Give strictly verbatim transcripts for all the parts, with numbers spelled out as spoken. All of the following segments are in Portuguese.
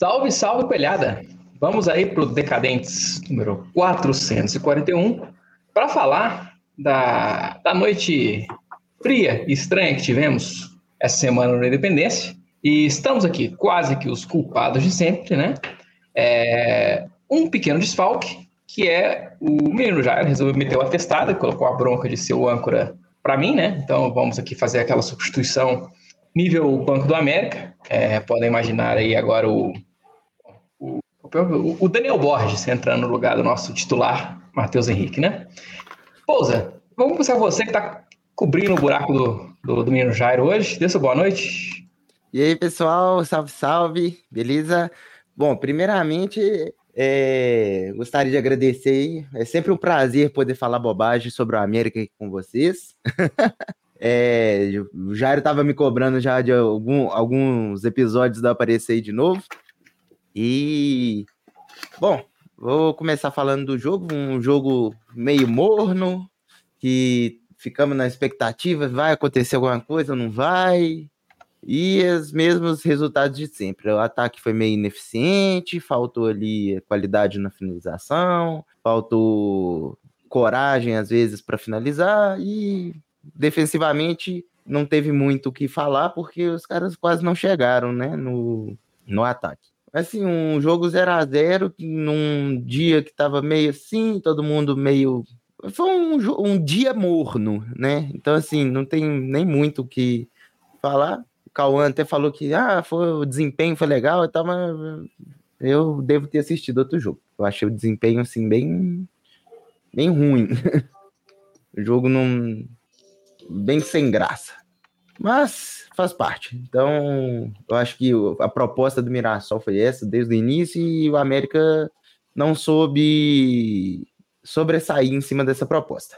Salve, salve, coelhada! Vamos aí para o Decadentes número quatrocentos e quarenta e um para falar da, da noite fria e estranha que tivemos essa semana na Independência. E estamos aqui, quase que os culpados de sempre, né? É, um pequeno desfalque, que é o menino Jair resolveu meter o atestado, colocou a bronca de ser o âncora para mim, né? Então vamos aqui fazer aquela substituição nível Banco do América. É, podem imaginar aí agora o, o, o Daniel Borges entrando no lugar do nosso titular, Matheus Henrique, né? Pousa, vamos começar com você que está cobrindo o buraco do, do, do menino Jair hoje. Dê sua boa noite. E aí, pessoal, salve, salve, beleza? Bom, primeiramente, é, gostaria de agradecer. É sempre um prazer poder falar bobagem sobre o América aqui com vocês. É, o Jairo estava me cobrando já de algum, alguns episódios da Aparecer aí de novo. E, bom, vou começar falando do jogo, um jogo meio morno, que ficamos na expectativa, vai acontecer alguma coisa ou não vai? E os mesmos resultados de sempre. O ataque foi meio ineficiente, faltou ali qualidade na finalização, faltou coragem às vezes para finalizar e defensivamente não teve muito o que falar porque os caras quase não chegaram, né, no, no ataque. Assim, um jogo zero a zero num dia que estava meio assim, todo mundo meio... Foi um, um dia morno, né? Então, assim, não tem nem muito o que falar. O Cauã até falou que ah, foi, o desempenho foi legal e tal, mas eu devo ter assistido outro jogo. Eu achei o desempenho, assim, bem, bem ruim. O jogo não... bem sem graça. Mas faz parte. Então, eu acho que a proposta do Mirassol foi essa desde o início e o América não soube sobressair em cima dessa proposta.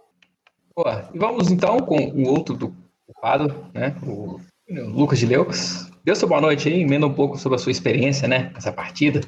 Boa. E vamos então com o outro do culpado, né? O Lucas de Leucas. Dê sua boa noite aí, emenda um pouco sobre a sua experiência, né? Nessa partida.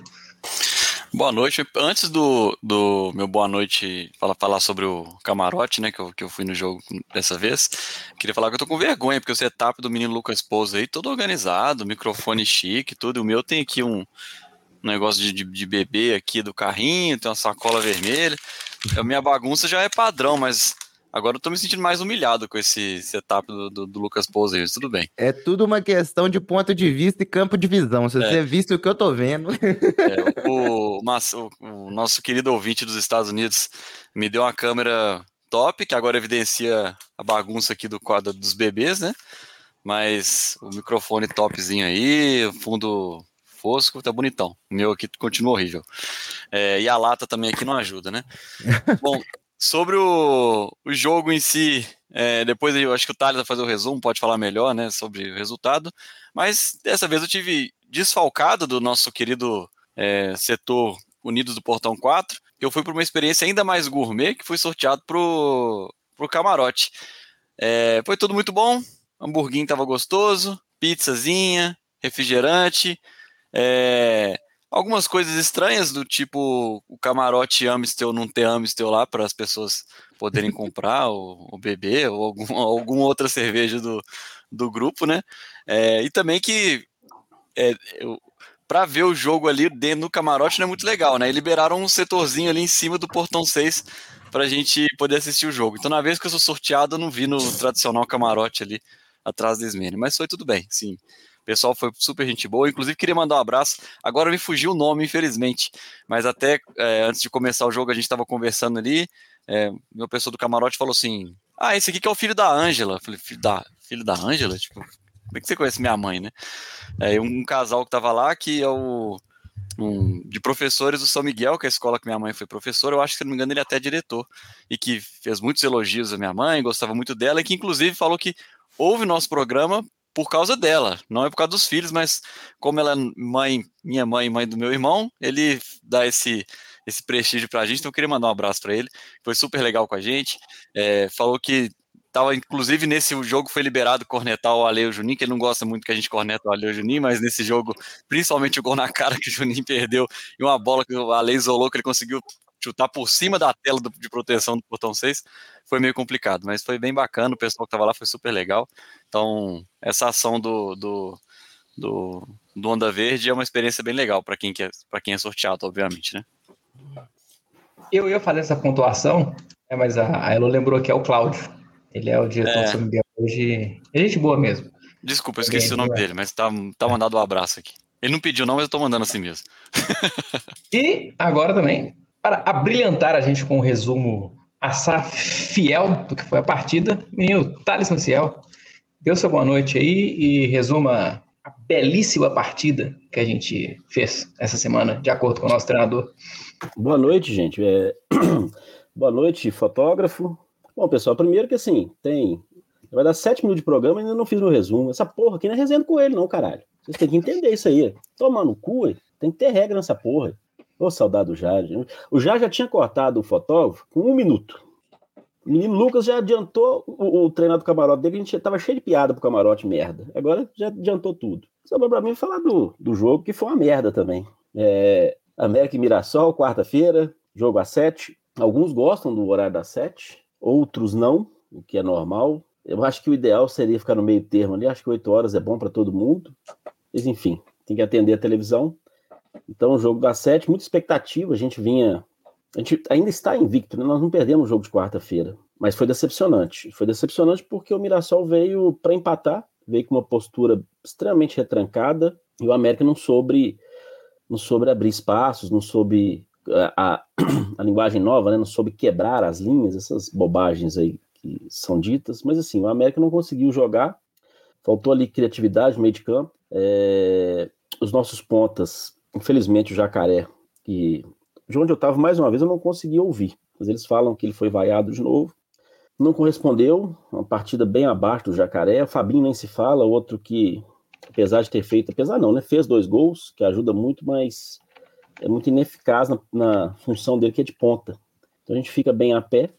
Boa noite. Antes do, do meu boa noite falar, falar sobre o camarote, né, que eu, que eu fui no jogo dessa vez, queria falar que eu tô com vergonha, porque o setup do menino Lucas Pouso aí, todo organizado, microfone chique, tudo. O meu tem aqui um, um negócio de, de, de bebê aqui do carrinho, tem uma sacola vermelha. A minha bagunça já é padrão, mas agora eu tô me sentindo mais humilhado com esse setup do, do, do Lucas Pouso aí, mas tudo bem. É tudo uma questão de ponto de vista e campo de visão. Se você é. visse o que eu tô vendo... É, o, o, o nosso querido ouvinte dos Estados Unidos me deu uma câmera top, que agora evidencia a bagunça aqui do quadro dos bebês, né? Mas o microfone topzinho aí, o fundo fosco, tá bonitão. O meu aqui continua horrível. É, e a lata também aqui não ajuda, né? Bom, sobre o, o jogo em si, é, depois eu acho que o Thales vai fazer o resumo, pode falar melhor, né, sobre o resultado. Mas dessa vez eu tive desfalcado do nosso querido é, setor Unidos do Portão quatro, que eu fui para uma experiência ainda mais gourmet, que fui sorteado pro, pro camarote. É, foi tudo muito bom, hamburguinho tava gostoso, pizzazinha, refrigerante, é, algumas coisas estranhas do tipo o camarote Amistel não ter Amistel lá para as pessoas poderem comprar ou, ou beber, ou algum, alguma outra cerveja do, do grupo, né? É, e também que é, eu, para ver o jogo ali dentro do camarote não é muito legal, né? E liberaram um setorzinho ali em cima do portão seis pra gente poder assistir o jogo. Então, na vez que eu sou sorteado, eu não vi no tradicional camarote ali atrás da Ismene. Mas foi tudo bem, sim. O pessoal foi super gente boa. Inclusive, queria mandar um abraço. Agora me fugiu o nome, infelizmente. Mas até é, antes de começar o jogo, a gente estava conversando ali. É, meu pessoal do camarote falou assim: ah, esse aqui que é o filho da Ângela. Falei, filho da, filho da Ângela? Tipo, como é que você conhece minha mãe, né? É, um casal que tava lá, que é o um, de professores do São Miguel, que é a escola que minha mãe foi professora, eu acho que, se não me engano, ele é até diretor, e que fez muitos elogios à minha mãe, gostava muito dela, e que inclusive falou que ouve nosso programa por causa dela, não é por causa dos filhos, mas como ela é mãe, minha mãe e mãe do meu irmão, ele dá esse, esse prestígio pra gente, então eu queria mandar um abraço pra ele, foi super legal com a gente, é, falou que tava, inclusive nesse jogo foi liberado cornetar o Ale e o Juninho, que ele não gosta muito que a gente corneta o Ale e o Juninho, mas nesse jogo, principalmente o gol na cara que o Juninho perdeu e uma bola que o Ale isolou, que ele conseguiu chutar por cima da tela do, de proteção do portão seis, foi meio complicado, mas foi bem bacana, o pessoal que tava lá foi super legal. Então, essa ação do, do, do do Onda Verde é uma experiência bem legal para quem, quer, para quem é sorteado, obviamente, né? Eu ia fazer essa pontuação, é, mas a, a Elo lembrou que é o Cláudio. Ele é o diretor É. do São Miguel hoje. É gente boa mesmo. Desculpa, eu esqueci o nome dele, mas tá, tá mandado um abraço aqui. Ele não pediu não, mas eu tô mandando assim mesmo. E agora também, para abrilhantar a gente com um resumo assar fiel do que foi a partida, menino Thales Maciel, dê sua boa noite aí e resuma a belíssima partida que a gente fez essa semana, de acordo com o nosso treinador. Boa noite, gente. É... Boa noite, fotógrafo. Bom, pessoal, primeiro que assim, tem... Vai dar sete minutos de programa e ainda não fiz meu resumo. Essa porra aqui não é resenha com ele, não, caralho. Vocês têm que entender isso aí. Tomar no cu, ué. Tem que ter regra nessa porra. Ô, saudade do Jar. O Jar já tinha cortado o fotógrafo com um minuto. O menino Lucas já adiantou o, o treinar do camarote dele, a gente tava cheio de piada pro camarote, merda. Agora já adiantou tudo. Sobrou pra mim falar do, do jogo, que foi uma merda também. É, América e Mirassol, quarta-feira, jogo às sete. Alguns gostam do horário das sete, outros não, o que é normal. Eu acho que o ideal seria ficar no meio termo ali, acho que oito horas é bom para todo mundo. Mas enfim, tem que atender a televisão. Então o jogo das sete, muita expectativa, a gente vinha... A gente ainda está invicto, né? Nós não perdemos o jogo de quarta-feira, mas foi decepcionante. Foi decepcionante porque o Mirassol veio para empatar, veio com uma postura extremamente retrancada, e o América não soube, não soube abrir espaços, não soube a, a, a linguagem nova, né? Não soube quebrar as linhas, essas bobagens aí que são ditas, mas assim, o América não conseguiu jogar, faltou ali criatividade no meio de campo. É, os nossos pontas, infelizmente o Jacaré, que... de onde eu estava, mais uma vez, eu não consegui ouvir. Mas eles falam que ele foi vaiado de novo. Não correspondeu, uma partida bem abaixo do Jacaré. O Fabinho nem se fala, outro que, apesar de ter feito, apesar não, né? Fez dois gols, que ajuda muito, mas é muito ineficaz na, na função dele, que é de ponta. Então a gente fica bem a pé.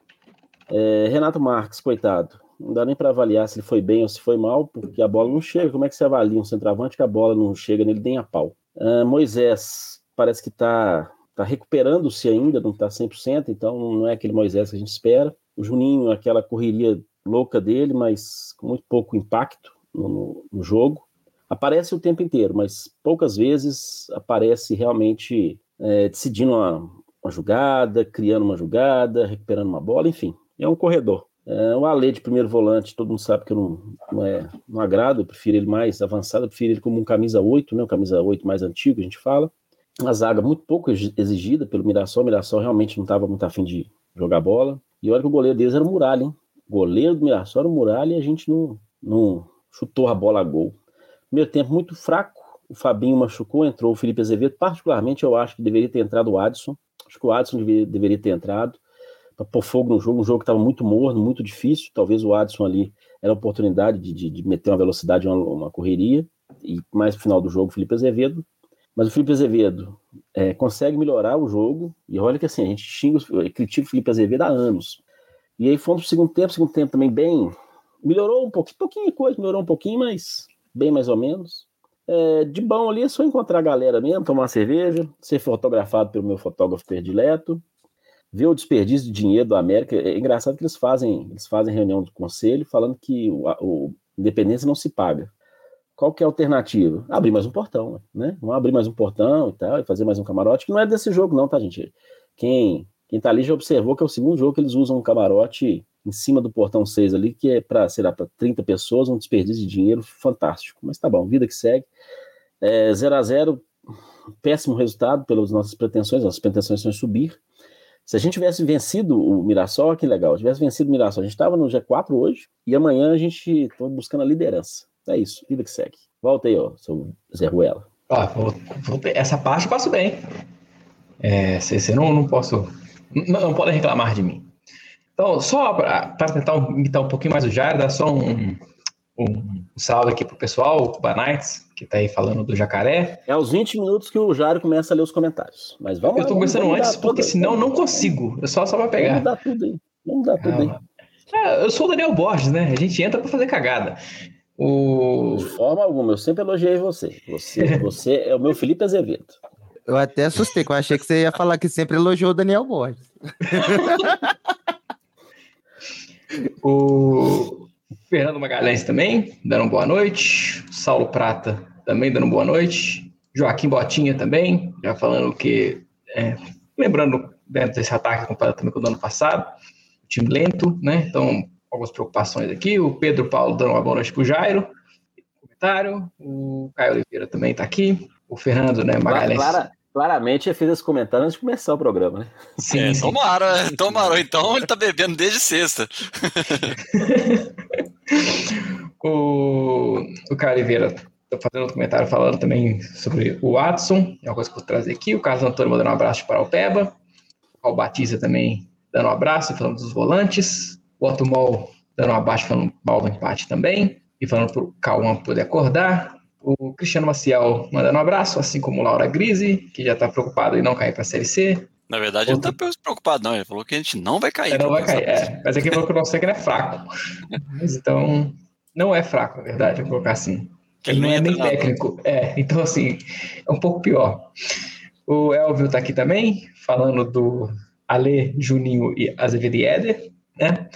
É, Renato Marques, coitado. Não dá nem para avaliar se ele foi bem ou se foi mal, porque a bola não chega. Como é que você avalia um centroavante que a bola não chega nele nem a pau? Uh, Moisés parece que está... Está recuperando-se ainda, não está cem por cento, então não é aquele Moisés que a gente espera. O Juninho, aquela correria louca dele, mas com muito pouco impacto no, no, no jogo. Aparece o tempo inteiro, mas poucas vezes aparece realmente é, decidindo uma, uma jogada, criando uma jogada, recuperando uma bola, enfim, é um corredor. É, o Ale de primeiro volante, todo mundo sabe que eu não, não, é, não agrado, eu prefiro ele mais avançado, eu prefiro ele como um camisa oito, né, um camisa oito mais antigo, a gente fala. Uma zaga muito pouco exigida pelo Mirassol. O Mirassol realmente não estava muito afim de jogar bola. E olha que o goleiro deles era o Muralha, hein? O goleiro do Mirassol era o Muralha e a gente não, não chutou a bola a gol. Primeiro tempo muito fraco. O Fabinho machucou, entrou o Felipe Azevedo. Particularmente, eu acho que deveria ter entrado o Adson. Acho que o Adson deveria, deveria ter entrado para pôr fogo no jogo. Um jogo que estava muito morno, muito difícil. Talvez o Adson ali era a oportunidade de, de, de meter uma velocidade, uma, uma correria. E mais no final do jogo, o Felipe Azevedo. Mas o Felipe Azevedo é, consegue melhorar o jogo, e olha que assim, a gente xinga, critica o Felipe Azevedo há anos. E aí fomos pro segundo tempo, segundo tempo também bem, melhorou um pouquinho, pouquinho coisa, melhorou um pouquinho, mas bem mais ou menos. É, de bom ali é só encontrar a galera mesmo, tomar uma cerveja, ser fotografado pelo meu fotógrafo predileto, ver o desperdício de dinheiro do América. É engraçado que eles fazem, eles fazem reunião do conselho falando que o, o Independência não se paga. Qual que é a alternativa? Abrir mais um portão, né? Vamos abrir mais um portão e tal, e fazer mais um camarote, que não é desse jogo não, tá, gente? Quem, quem tá ali já observou que é o segundo jogo que eles usam um camarote em cima do portão seis ali, que é para, sei lá, para trinta pessoas, um desperdício de dinheiro fantástico. Mas tá bom, vida que segue. É, zero a zero, péssimo resultado pelas nossas pretensões, nossas pretensões são subir. Se a gente tivesse vencido o Mirassol, que legal, se tivesse vencido o Mirassol, a gente estava no G quatro hoje, e amanhã a gente tá buscando a liderança. É isso, vida que segue. Volta aí, ó, seu Zé Ruela. Ah, vou, vou, essa parte eu passo bem. É, você não, não posso... Não, não podem reclamar de mim. Então, só para tentar imitar um pouquinho mais o Jair, dar só um, um, um salve aqui pro pessoal, o Cuba Nights, que tá aí falando do Jacaré. É aos vinte minutos que o Jair começa a ler os comentários. Mas vamos Eu tô lá, começando vamos antes, porque tudo, senão eu não consigo. Eu só, só vai pegar. Vamos dar tudo aí. Vamos dar tudo ah, aí. É, eu sou o Daniel Borges, né? A gente entra para fazer cagada. O... De forma alguma, eu sempre elogiei você. Você, você é o meu Felipe Azevedo. Eu até assustei, que eu achei que você ia falar que sempre elogiou o Daniel Borges. O Fernando Magalhães também, dando boa noite. Saulo Prata também dando boa noite. Joaquim Botinha também, já falando que, é, lembrando dentro desse ataque comparado também com o ano passado, o time lento, né? Então, algumas preocupações aqui. O Pedro Paulo dando uma boa noite pro Jairo. Comentário. O Caio Oliveira também está aqui. O Fernando, né, Magalhães. Clara, claramente ele fez esse comentário antes de começar o programa, né? Sim, é, sim. Tomaram, tomaram. Então ele tá bebendo desde sexta. o, o Caio Oliveira tá fazendo um comentário falando também sobre o Watson. É uma coisa que eu vou trazer aqui. O Carlos Antônio mandando um abraço para o Peba. O Batista também dando um abraço, falando dos volantes. O Otto Mol dando um abraço, falando mal do empate também. E falando para o Cauã poder acordar. O Cristiano Maciel mandando um abraço, assim como o Laura Grise, que já está preocupado em não cair para a Série C. Na verdade, Outro... ele não está preocupado, não. Ele falou que a gente não vai cair. É, não vai cair, é. Mas aqui falou que o nosso técnico é fraco. Mas então, não é fraco, na verdade, vou colocar assim. Ele, ele não é nem treinador. Técnico. É, então, assim, é um pouco pior. O Elvio está aqui também, falando do Ale, Juninho e Azevedo e Éder, né?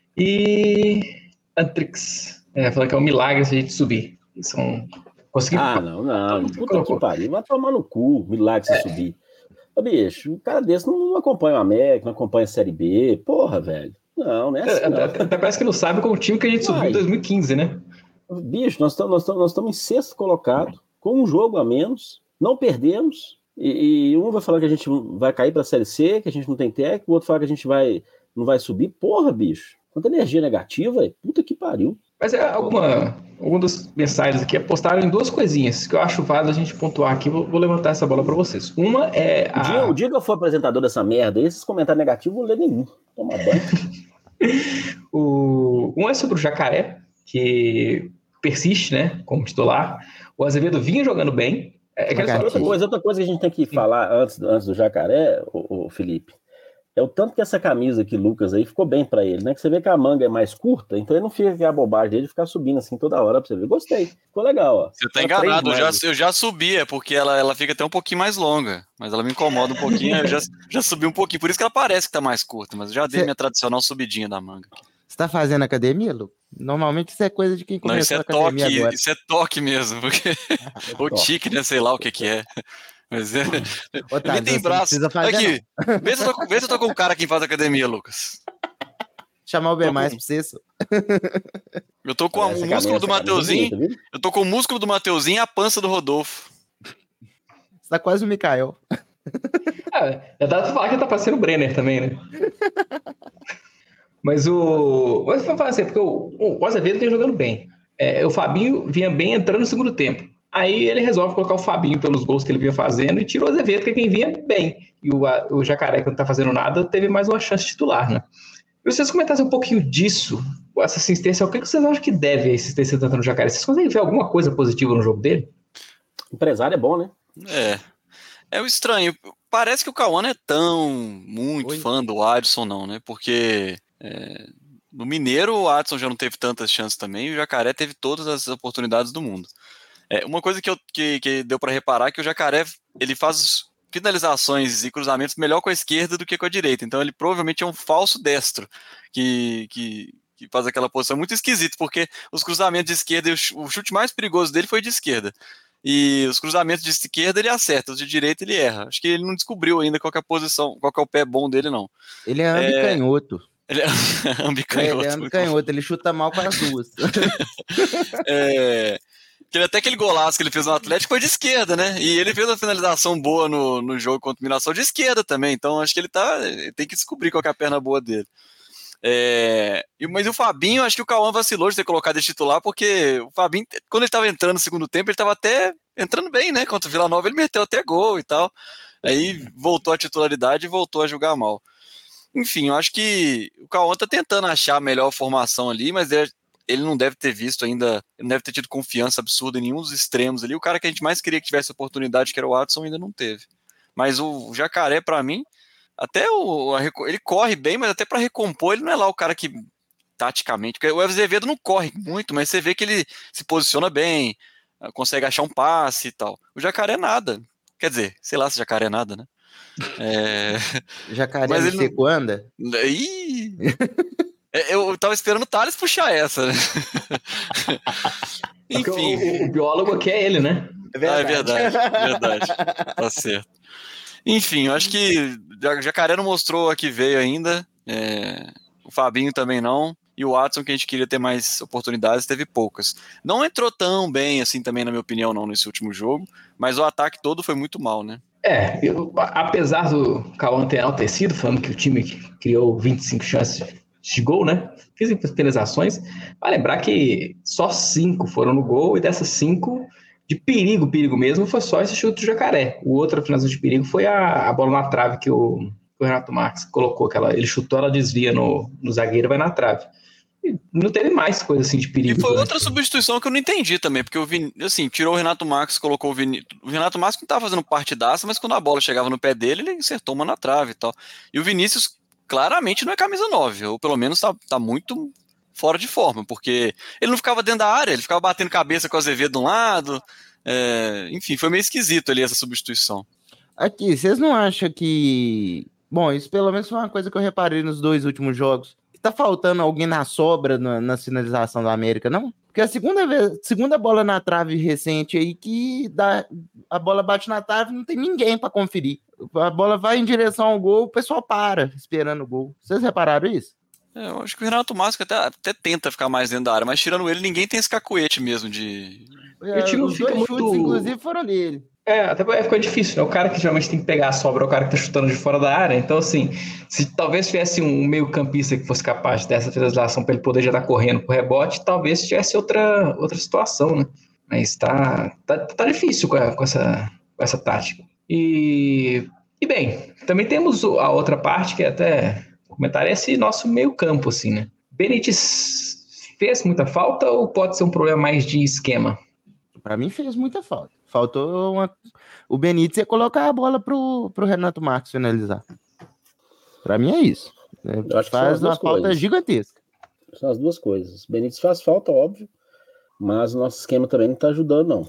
E Antrix, é, falando que é um milagre se a gente subir. São... Consegui... Ah, não, não. Puta que pariu. Vai tomar no cu, milagre se é. subir. Ô, bicho, um cara desse não acompanha o América, não acompanha a Série B. Porra, velho. Não, né? Assim, até, até parece que não sabe com o time que a gente Vai. subiu em dois mil e quinze, né? Bicho, nós estamos nós nós em sexto colocado, com um jogo a menos, não perdemos, e, e um vai falar que a gente vai cair para a Série C, que a gente não tem técnico, o outro fala que a gente vai, não vai subir. Porra, bicho. Quanta energia negativa, puta que pariu. Mas é alguma, alguma das mensagens aqui apostaram em duas coisinhas que eu acho válido a gente pontuar aqui. Vou, vou levantar essa bola para vocês. Uma é a... O dia, o dia que eu for apresentador dessa merda, esses comentários negativos eu vou ler nenhum. Toma banho. o... Um é sobre o Jacaré, que persiste, né, como titular. O Azevedo vinha jogando bem. É, é outra, coisa, outra coisa que a gente tem que Sim. falar antes, antes do Jacaré, o, o Felipe, é o tanto que essa camisa aqui, Lucas, aí ficou bem pra ele, né? Que você vê que a manga é mais curta, então ele não fica a bobagem dele de ficar subindo assim toda hora pra você ver. Gostei, ficou legal, ó. Você tá enganado, eu já, eu já subi, é porque ela, ela fica até um pouquinho mais longa, mas ela me incomoda um pouquinho, eu já, já subi um pouquinho, por isso que ela parece que tá mais curta, mas eu já dei Cê... minha tradicional subidinha da manga. Você tá fazendo academia, Lu? Normalmente isso é coisa de quem começou não, a academia toque, agora. Isso é toque mesmo, porque o tique, né, sei lá o que que é. Mas é. Ô, tá, ele tem braço. Aqui, vê se, eu tô, vê se eu tô com um cara que faz academia, Lucas. Chamar o B mais pra você. Eu tô com o músculo do Mateuzinho. Eu tô com o músculo do Mateuzinho e a pança do Rodolfo. Você tá quase o Mikael. Ah, já dá pra falar que tá parecendo o Brenner também, né? Mas o. Mas vamos falar assim, porque o, o Azevedo tem jogando bem. É, o Fabinho vinha bem entrando no segundo tempo. Aí ele resolve colocar o Fabinho pelos gols que ele vinha fazendo e tirou o Azevedo, que é quem vinha bem. E o, a, o Jacaré, que não tá fazendo nada, teve mais uma chance titular, né? E vocês comentassem um pouquinho disso, essa assistência, o que vocês acham que deve a assistência tanto no Jacaré? Vocês conseguem ver alguma coisa positiva no jogo dele? O empresário é bom, né? É. É o estranho. Parece que o Cauã não é tão muito Oi. fã do Adson, não, né? Porque é, no Mineiro o Adson já não teve tantas chances também e o Jacaré teve todas as oportunidades do mundo. É, uma coisa que, eu, que, que deu para reparar é que o Jacaré ele faz finalizações e cruzamentos melhor com a esquerda do que com a direita. Então ele provavelmente é um falso destro que, que, que faz aquela posição muito esquisita, porque os cruzamentos de esquerda, o chute mais perigoso dele foi de esquerda. E os cruzamentos de esquerda ele acerta, os de direita ele erra. Acho que ele não descobriu ainda qual que é a posição, qual que é o pé bom dele, não. Ele é ambicanhoto. É... Ele é ambicanhoto. Ele é ambicanhoto, ele chuta mal para as duas. é... Até aquele golaço que ele fez no Atlético foi de esquerda, né? E ele fez uma finalização boa no, no jogo contra o Mirassol de esquerda também. Então acho que ele tá, ele tem que descobrir qual que é a perna boa dele. É, mas o Fabinho, acho que o Cauã vacilou de ter colocado ele titular, porque o Fabinho, quando ele estava entrando no segundo tempo, ele estava até entrando bem, né? Contra o Vila Nova ele meteu até gol e tal. Aí voltou a titularidade e voltou a jogar mal. Enfim, eu acho que o Cauã tá tentando achar a melhor formação ali, mas ele, ele não deve ter visto ainda, ele não deve ter tido confiança absurda em nenhum dos extremos ali. O cara que a gente mais queria que tivesse oportunidade, que era o Watson, ainda não teve. Mas o Jacaré, para mim, até o, a, ele corre bem, mas até para recompor, ele não é lá o cara que, taticamente, porque o Azevedo não corre muito, mas você vê que ele se posiciona bem, consegue achar um passe e tal. O Jacaré nada. Quer dizer, sei lá se Jacaré é nada, né? É... Jacaré mas ele não... anda? Ih... Eu tava esperando o Thales puxar essa, né? Enfim. O, o, o biólogo aqui é ele, né? É verdade. Ah, é verdade, é verdade. Tá certo. Enfim, eu acho que o Jacaré não mostrou a que veio ainda. É, o Fabinho também não. E o Watson, que a gente queria ter mais oportunidades, teve poucas. Não entrou tão bem, assim, também, na minha opinião, não, nesse último jogo. Mas o ataque todo foi muito mal, né? É, eu, apesar do Cauã ter enaltecido, falando que o time criou vinte e cinco chances de gol, né? Fiz penalizações. Vai lembrar que só cinco foram no gol, e dessas cinco, de perigo, perigo mesmo, foi só esse chute do Jacaré. O outro finalização de perigo foi a, a bola na trave que o, que o Renato Marques colocou. Que ela, ele chutou, ela desvia no, no zagueiro e vai na trave. E não teve mais coisa assim de perigo. E foi outra substituição que eu não entendi também, porque o Vin... assim, tirou o Renato Marques, colocou o Vinícius. O Renato Marques não estava fazendo partidaça, mas quando a bola chegava no pé dele, ele acertou uma na trave e tal. E o Vinícius claramente não é camisa nove, ou pelo menos tá, tá muito fora de forma, porque ele não ficava dentro da área, ele ficava batendo cabeça com o Azevedo de um lado. É... Enfim, foi meio esquisito ali essa substituição. Aqui, vocês não acham que... Bom, isso pelo menos foi uma coisa que eu reparei nos dois últimos jogos. Tá faltando alguém na sobra na, na finalização do América, não? Porque a segunda vez, segunda bola na trave recente aí que dá, a bola bate na trave, não tem ninguém para conferir. A bola vai em direção ao gol, o pessoal para esperando o gol. Vocês repararam isso? É, eu acho que o Renato Marques até, até tenta ficar mais dentro da área, mas tirando ele, ninguém tem esse cacuete mesmo de... É, o Os dois muito... chutes, inclusive, foram dele. É, até ficou difícil, né? O cara que geralmente tem que pegar a sobra é o cara que tá chutando de fora da área. Então, assim, se talvez tivesse um meio campista que fosse capaz dessa finalização para ele poder já estar correndo pro rebote, talvez tivesse outra, outra situação, né? Mas tá, tá, tá difícil com, a, com, essa, com essa tática. E, e, bem, também temos a outra parte que é até comentar esse nosso meio campo, assim, né? Benítez fez muita falta ou pode ser um problema mais de esquema? Para mim fez muita falta. Faltou uma... o Benítez ia colocar a bola pro, pro Renato Marques finalizar. Para mim é isso. Eu acho que faz uma falta coisas. gigantesca. São as duas coisas. O Benítez faz falta, óbvio, mas o nosso esquema também não está ajudando, não.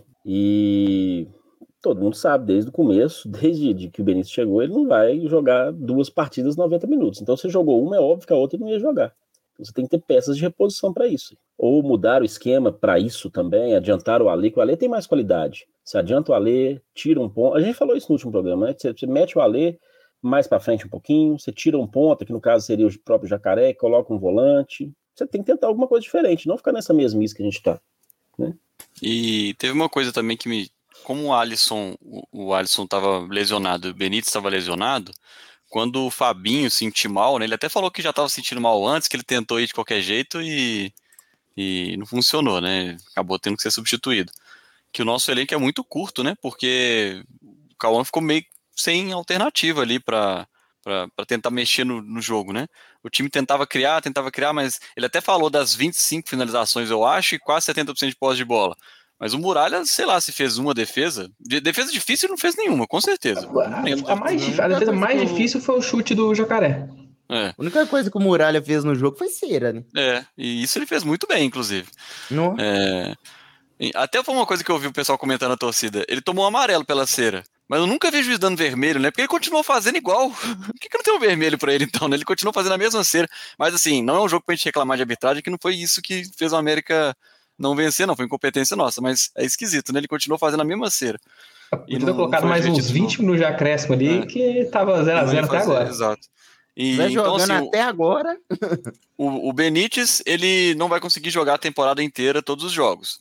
E todo mundo sabe, desde o começo, desde de que o Benítez chegou, ele não vai jogar duas partidas noventa minutos. Então, se jogou uma, é óbvio que a outra ele não ia jogar. Você tem que ter peças de reposição para isso. Ou mudar o esquema para isso também, adiantar o Alê, que o Alê tem mais qualidade. Você adianta o Alê, tira um ponto. A gente falou isso no último programa, né? Você, você mete o Alê mais para frente um pouquinho, você tira um ponto, que no caso seria o próprio Jacaré, coloca um volante. Você tem que tentar alguma coisa diferente, não ficar nessa mesmice que a gente tá. Né? E teve uma coisa também que me... Como o Alisson, o, o Alisson estava lesionado, o Benítez estava lesionado, quando o Fabinho sentiu mal, né, ele até falou que já estava sentindo mal antes, que ele tentou ir de qualquer jeito e, e não funcionou, né? Acabou tendo que ser substituído. Que o nosso elenco é muito curto, né? Porque o Cauã ficou meio sem alternativa ali para tentar mexer no, no jogo, né? O time tentava criar, tentava criar, mas ele até falou das vinte e cinco finalizações, eu acho, e quase setenta por cento de posse de bola. Mas o Muralha, sei lá, se fez uma defesa. De defesa difícil, não fez nenhuma, com certeza. A, a, mais, a defesa mais difícil foi o chute do Jacaré. É. A única coisa que o Muralha fez no jogo foi cera, né? É, e isso ele fez muito bem, inclusive. Não. É, até foi uma coisa que eu vi o pessoal comentando na torcida. Ele tomou um amarelo pela cera. Mas eu nunca vi o juiz dando vermelho, né? Porque ele continuou fazendo igual. Por que, que não tem um vermelho pra ele, então? Né? Ele continuou fazendo a mesma cera. Mas, assim, não é um jogo pra gente reclamar de arbitragem, que não foi isso que fez o América não vencer, não. Foi incompetência nossa. Mas é esquisito, né? Ele continuou fazendo a mesma cera. Podia ter colocado mais uns vinte minutos de acréscimo ali, é. que tava zero a zero até agora. Exato. E, vai então, jogando assim, até agora. O, o Benítez, ele não vai conseguir jogar a temporada inteira todos os jogos.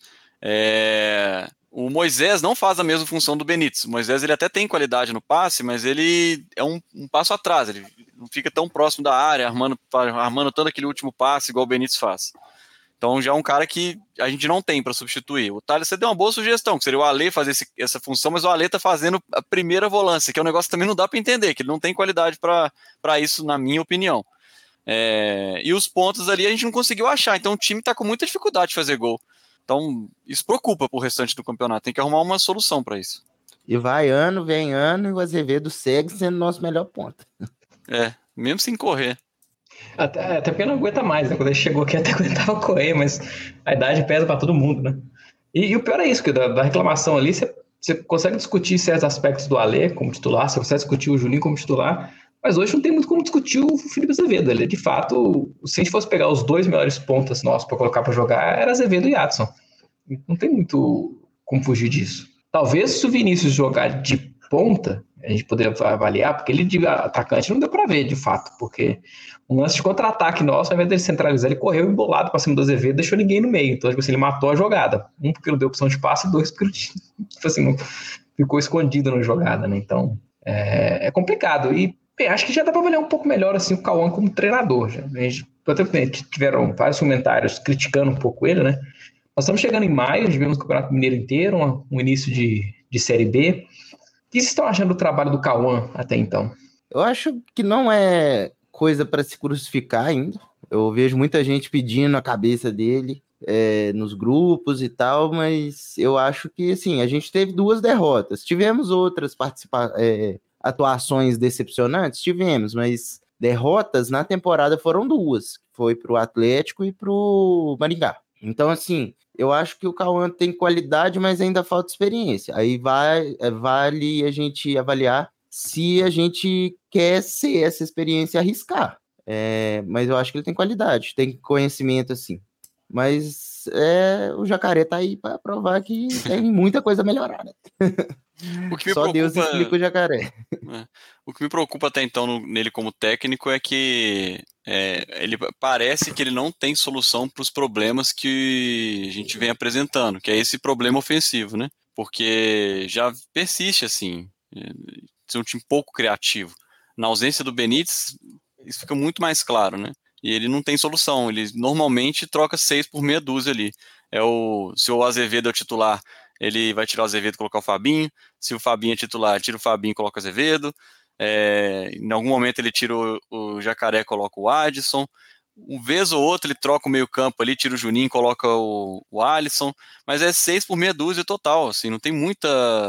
É... O Moisés não faz a mesma função do Benítez. O Moisés ele até tem qualidade no passe, mas ele é um, um passo atrás. Ele não fica tão próximo da área, armando, armando todo aquele último passe igual o Benítez faz. Então já é um cara que a gente não tem para substituir. O Thales, você deu uma boa sugestão, que seria o Alê fazer esse, essa função, mas o Alê tá fazendo a primeira volância, que é um negócio que também não dá para entender, que ele não tem qualidade para isso, na minha opinião. É, e os pontos ali a gente não conseguiu achar, então o time tá com muita dificuldade de fazer gol. Então, isso preocupa pro restante do campeonato. Tem que arrumar uma solução para isso. E vai ano, vem ano, e o Azevedo segue sendo nosso melhor ponta. É, mesmo sem correr. Até, até porque não aguenta mais, né? Quando ele chegou aqui até aguentava correr, mas a idade pesa para todo mundo, né? E, e o pior é isso, que da, da reclamação ali, você, você consegue discutir certos aspectos do Alê como titular, você consegue discutir o Juninho como titular, mas hoje não tem muito como discutir o Felipe Azevedo. Ele, de fato, se a gente fosse pegar os dois melhores pontas nossos para colocar para jogar, era Azevedo e Adson. Não tem muito como fugir disso. Talvez se o Vinícius jogar de ponta, a gente poderia avaliar, porque ele de atacante não deu para ver, de fato, porque um lance de contra-ataque nosso, ao invés dele centralizar, ele correu embolado para cima do Azevedo, deixou ninguém no meio. Então, tipo assim, ele matou a jogada. Um, porque não deu opção de passe, e dois, porque tipo assim, não, ficou escondido na jogada, né? Então, é, é complicado. E bem, acho que já dá para avaliar um pouco melhor assim, o Cauã como treinador. Já. A gente, até tiveram vários comentários criticando um pouco ele, né? Nós estamos chegando em maio, tivemos o Campeonato Mineiro inteiro, um, um início de, de Série B. O que vocês estão achando do trabalho do Cauã até então? Eu acho que não é coisa para se crucificar ainda. Eu vejo muita gente pedindo a cabeça dele é, nos grupos e tal, mas eu acho que, assim, a gente teve duas derrotas. Tivemos outras participa- é, atuações decepcionantes? Tivemos, mas derrotas na temporada foram duas. Foi para o Atlético e para o Maringá. Então, assim, eu acho que o Cauã tem qualidade, mas ainda falta experiência. Aí vai, vale a gente avaliar se a gente quer ser essa experiência e arriscar. É, mas eu acho que ele tem qualidade, tem conhecimento, assim. Mas é, o Jacaré tá aí para provar que tem muita coisa a melhorar, né? O que me Só preocupa, Deus explica o Jacaré. É, o que me preocupa até então no, nele como técnico é que é, ele parece que ele não tem solução para os problemas que a gente vem apresentando, que é esse problema ofensivo, né? Porque já persiste assim, é, ser um time pouco criativo. Na ausência do Benítez, isso fica muito mais claro, né? E ele não tem solução, ele normalmente troca seis por meia dúzia ali. É o, se o Azevedo é o titular, ele vai tirar o Azevedo e colocar o Fabinho. Se o Fabinho é titular, tira o Fabinho e coloca o Azevedo. É, em algum momento ele tira o, o Jacaré e coloca o Adson. Um vez ou outro ele troca o meio campo ali, tira o Juninho e coloca o, o Alisson. Mas é seis por meia dúzia total, assim, não tem muita...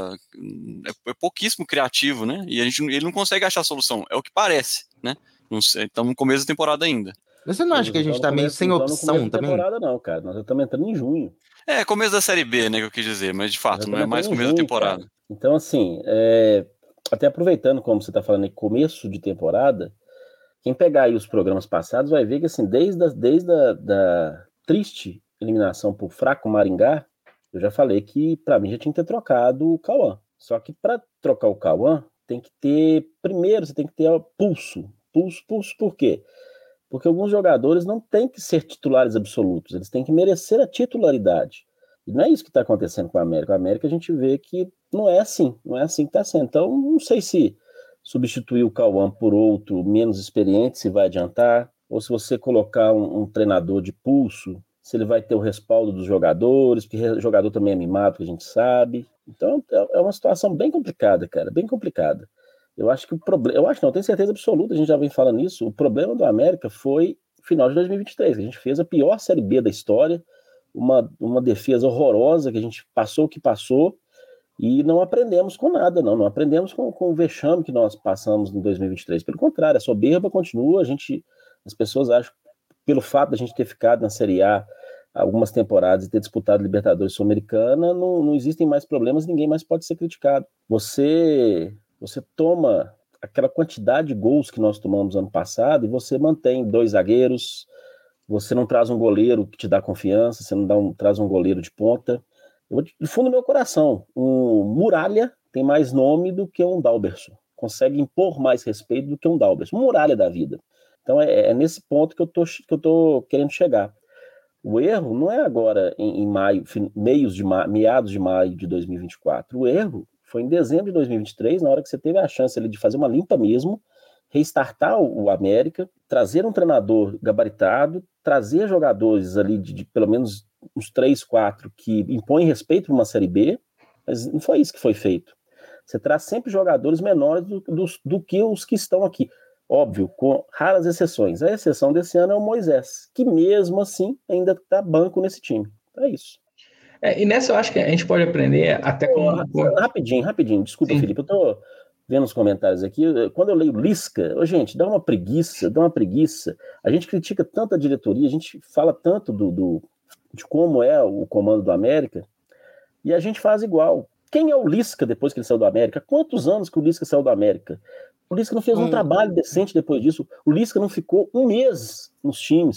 É, é pouquíssimo criativo, né? E a gente, ele não consegue achar solução, é o que parece, né? Não sei, estamos no começo da temporada ainda. Você não acha que a gente então, tá meio começo, sem então, opção no começo também? da temporada não, cara. Nós já estamos entrando em junho. É, começo da Série B, né, que eu quis dizer, mas de fato, não é mais começo junho, da temporada. Cara. Então, assim, é... até aproveitando, como você está falando aí, começo de temporada, quem pegar aí os programas passados vai ver que, assim, desde a, desde a da triste eliminação por fraco Maringá, eu já falei que, para mim, já tinha que ter trocado o Cauã. Só que para trocar o Cauã, tem que ter, primeiro, você tem que ter pulso. Pulso, pulso por quê? Porque alguns jogadores não têm que ser titulares absolutos, eles têm que merecer a titularidade. E não é isso que está acontecendo com a América. A América a gente vê que não é assim, não é assim que está sendo. Então, não sei se substituir o Cauã por outro menos experiente, se vai adiantar, ou se você colocar um, um treinador de pulso, se ele vai ter o respaldo dos jogadores, porque o jogador também é mimado, que a gente sabe. Então, é uma situação bem complicada, cara, bem complicada. Eu acho que o problema, eu acho não, eu tenho certeza absoluta, a gente já vem falando isso, o problema do América foi final de dois mil e vinte e três, a gente fez a pior Série B da história, uma, uma defesa horrorosa, que a gente passou o que passou, e não aprendemos com nada, não, não aprendemos com, com o vexame que nós passamos em dois mil e vinte e três, pelo contrário, a soberba continua, a gente, as pessoas acham, pelo fato de a gente ter ficado na Série A algumas temporadas e ter disputado Libertadores Sul-Americana, não, não existem mais problemas, ninguém mais pode ser criticado. Você... Você toma aquela quantidade de gols que nós tomamos ano passado e você mantém dois zagueiros, você não traz um goleiro que te dá confiança, você não dá um, traz um goleiro de ponta. Eu vou, no fundo do meu coração, um Muralha tem mais nome do que um Dalberson. Consegue impor mais respeito do que um Dalberson. Muralha da vida. Então é, é nesse ponto que eu tô, que eu tô querendo chegar. O erro não é agora em, em maio, meios de ma, meados de maio de dois mil e vinte e quatro. O erro foi em dezembro de dois mil e vinte e três, na hora que você teve a chance ali de fazer uma limpa mesmo, restartar o, o América, trazer um treinador gabaritado, trazer jogadores ali de, de pelo menos uns três, quatro que impõem respeito para uma Série B, mas não foi isso que foi feito. Você traz sempre jogadores menores do, do, do que os que estão aqui. Óbvio, com raras exceções. A exceção desse ano é o Moisés, que mesmo assim ainda está banco nesse time. É isso. É, e nessa eu acho que a gente pode aprender até com... Oh, rapidinho, rapidinho, desculpa, Sim. Felipe, eu tô vendo os comentários aqui, quando eu leio Lisca, oh, gente, dá uma preguiça, dá uma preguiça, a gente critica tanto a diretoria, a gente fala tanto do, do, de como é o comando do América, e a gente faz igual. Quem é o Lisca depois que ele saiu do América? Quantos anos que o Lisca saiu do América? O Lisca não fez um hum. trabalho decente depois disso, o Lisca não ficou um mês nos times.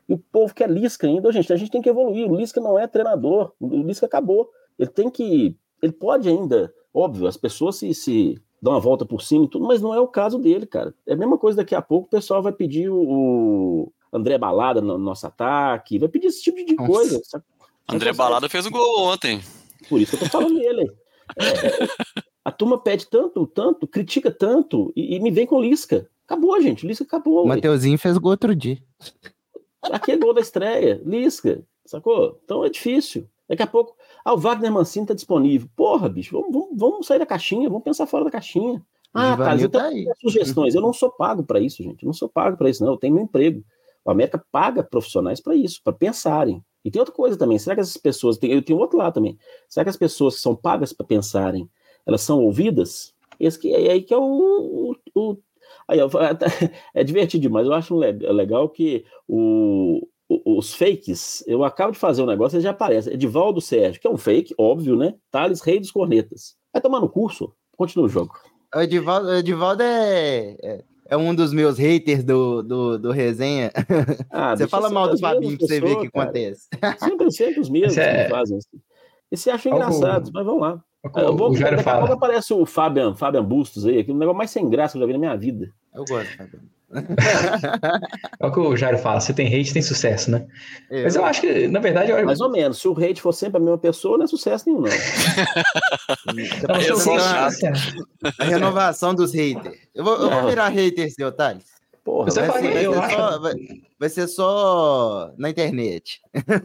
E o povo quer Lisca ainda, gente, a gente tem que evoluir. O Lisca não é treinador, o Lisca acabou. Ele tem que, ele pode ainda, óbvio, as pessoas se, se dão uma volta por cima e tudo, mas não é o caso dele, cara. É a mesma coisa daqui a pouco, o pessoal vai pedir o, o André Balada no nosso ataque, vai pedir esse tipo de Nossa. coisa. Sabe? André Balada fez um gol ontem. Por isso que eu tô falando dele. É, a turma pede tanto, tanto, critica tanto, e, e me vem com Lisca. Acabou, gente, Lisca acabou. O Mateuzinho fez gol outro dia. Aquele gol da estreia, Lisca, sacou? Então é difícil. Daqui a pouco, ah, o Wagner Mancini tá disponível. Porra, bicho, vamos, vamos, vamos sair da caixinha, vamos pensar fora da caixinha. Ah, cara, eu tenho tá sugestões. Eu não sou pago para isso, gente. Eu não sou pago para isso, não. Eu tenho meu emprego. O América paga profissionais para isso, para pensarem. E tem outra coisa também. Será que essas pessoas. Tem, eu tenho outro lado também. Será que as pessoas que são pagas para pensarem, elas são ouvidas? Esse que, é aí que é o. o, o aí, é divertido demais. Eu acho legal que o. Os fakes, eu acabo de fazer um negócio e já aparece. Edivaldo Sérgio, que é um fake, óbvio, né? Thales, rei dos cornetas. Vai tomar no curso, continua o jogo. O Edivaldo, o Edivaldo é, é, é um dos meus haters do, do, do resenha. Ah, você fala mal do Fabinho pra você ver o que cara. acontece. Sempre, sempre os mesmos é... que fazem isso. E você acha engraçado, mas vamos lá. Eu vou, daqui fala. a pouco aparece o Fabian, Fabian Bustos aí, aquele negócio mais sem graça que eu já vi na minha vida. Eu gosto, Fabian. É o que o Jairo fala, se tem hate, tem sucesso, né? É, Mas eu acho que, na verdade... Eu... Mais ou menos, se o hate for sempre a mesma pessoa, não é sucesso nenhum, não. não eu sou a, a renovação dos haters. Eu vou, eu vou virar hater seu, Thales. Porra, vai, ser, vai, ser acho... só, vai, vai ser só na internet.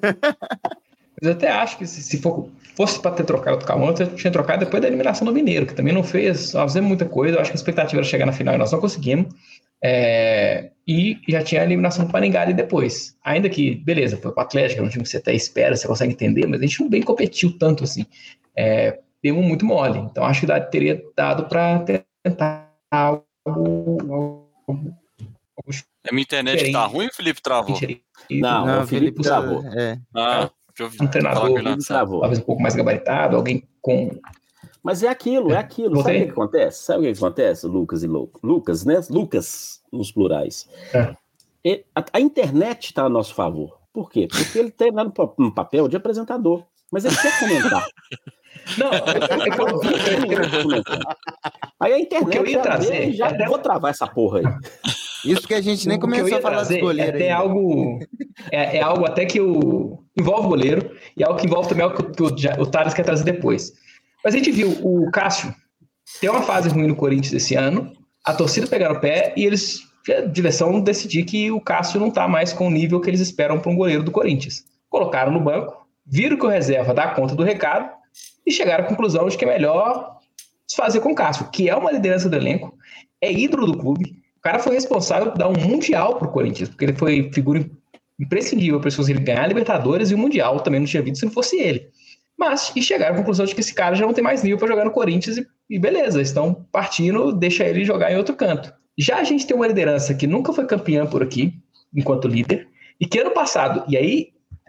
Mas eu até acho que se, se for, fosse para ter trocado o Cauã, eu tinha trocado depois da eliminação do Mineiro, que também não fez, nós fizemos muita coisa, eu acho que a expectativa era chegar na final e nós não conseguimos. É, e já tinha a eliminação do Maringá ali depois. Ainda que, beleza, foi o Atlético, é um time que você até espera, você consegue entender, mas a gente não bem competiu tanto assim. É, demos muito mole. Então acho que dá, teria dado para tentar algo. algo, algo a minha internet diferente. Tá ruim, o Felipe travou? Não, não o Felipe, Felipe travou. É. Ah, um treinador talvez um pouco mais gabaritado, alguém com. Mas é aquilo, é aquilo. Sabe o que, que acontece? Sabe o que, que acontece, Lucas e Louco? Lucas, né? Lucas, nos plurais. É. E a, a internet está a nosso favor. Por quê? Porque ele tem lá no, no papel de apresentador. Mas ele quer comentar. Não, é que eu vi. Aí a internet. O que eu ia trazer. Já até vou travar essa porra aí. Isso que a gente nem começou a falar dos goleiros. É, é, algo, é, é algo até que o, envolve o goleiro e é algo que envolve também o que o, o, o Thales quer trazer depois. Mas a gente viu o Cássio ter uma fase ruim no Corinthians esse ano, a torcida pegar no pé e eles, a direção, decidir que o Cássio não está mais com o nível que eles esperam para um goleiro do Corinthians. Colocaram no banco, viram que o reserva dá conta do recado e chegaram à conclusão de que é melhor se fazer com o Cássio, que é uma liderança do elenco, é ídolo do clube. O cara foi responsável por dar um Mundial para o Corinthians, porque ele foi figura imprescindível para eles conseguirem ganhar a Libertadores e o Mundial também não tinha vindo se não fosse ele. Mas, e chegaram à conclusão de que esse cara já não tem mais nível para jogar no Corinthians e, e beleza, estão partindo, deixa ele jogar em outro canto. Já a gente tem uma liderança que nunca foi campeã por aqui, enquanto líder, e que ano passado, e aí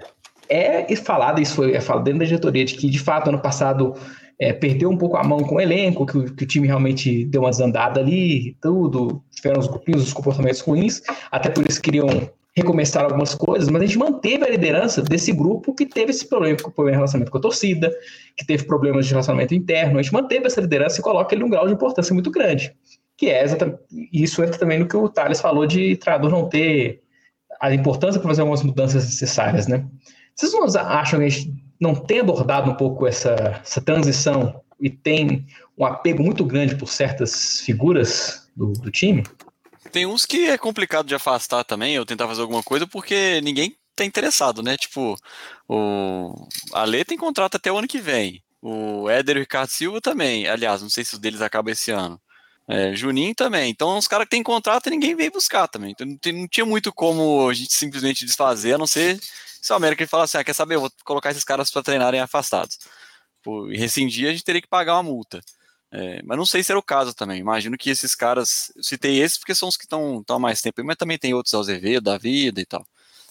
é falado, isso foi é falado dentro da diretoria, de que de fato ano passado é, perdeu um pouco a mão com o elenco, que o, que o time realmente deu uma desandada ali, tudo, tiveram os grupinhos, os comportamentos ruins, até por isso queriam recomeçar algumas coisas, mas a gente manteve a liderança desse grupo que teve esse problema, com o relacionamento com a torcida, que teve problemas de relacionamento interno, a gente manteve essa liderança e coloca ele num grau de importância muito grande, que é exatamente, isso entra também no que o Thales falou de treinador não ter a importância para fazer algumas mudanças necessárias, né? Vocês não acham que a gente não tem abordado um pouco essa, essa transição e tem um apego muito grande por certas figuras do, do time? Tem uns que é complicado de afastar também, ou tentar fazer alguma coisa, porque ninguém tá interessado, né? Tipo, o Ale tem contrato até o ano que vem. O Éder e o Ricardo Silva também. Aliás, não sei se os deles acabam esse ano. É, Juninho também. Então, os caras que têm contrato e ninguém veio buscar também. Então, não, tem, não tinha muito como a gente simplesmente desfazer, a não ser se o América fala assim, ah, quer saber, eu vou colocar esses caras para treinarem afastados. Pô, e rescindir, a gente teria que pagar uma multa. É, mas não sei se era o caso também. Imagino que esses caras, eu citei esses porque são os que estão há mais tempo, mas também tem outros, Azevedo, da vida e tal.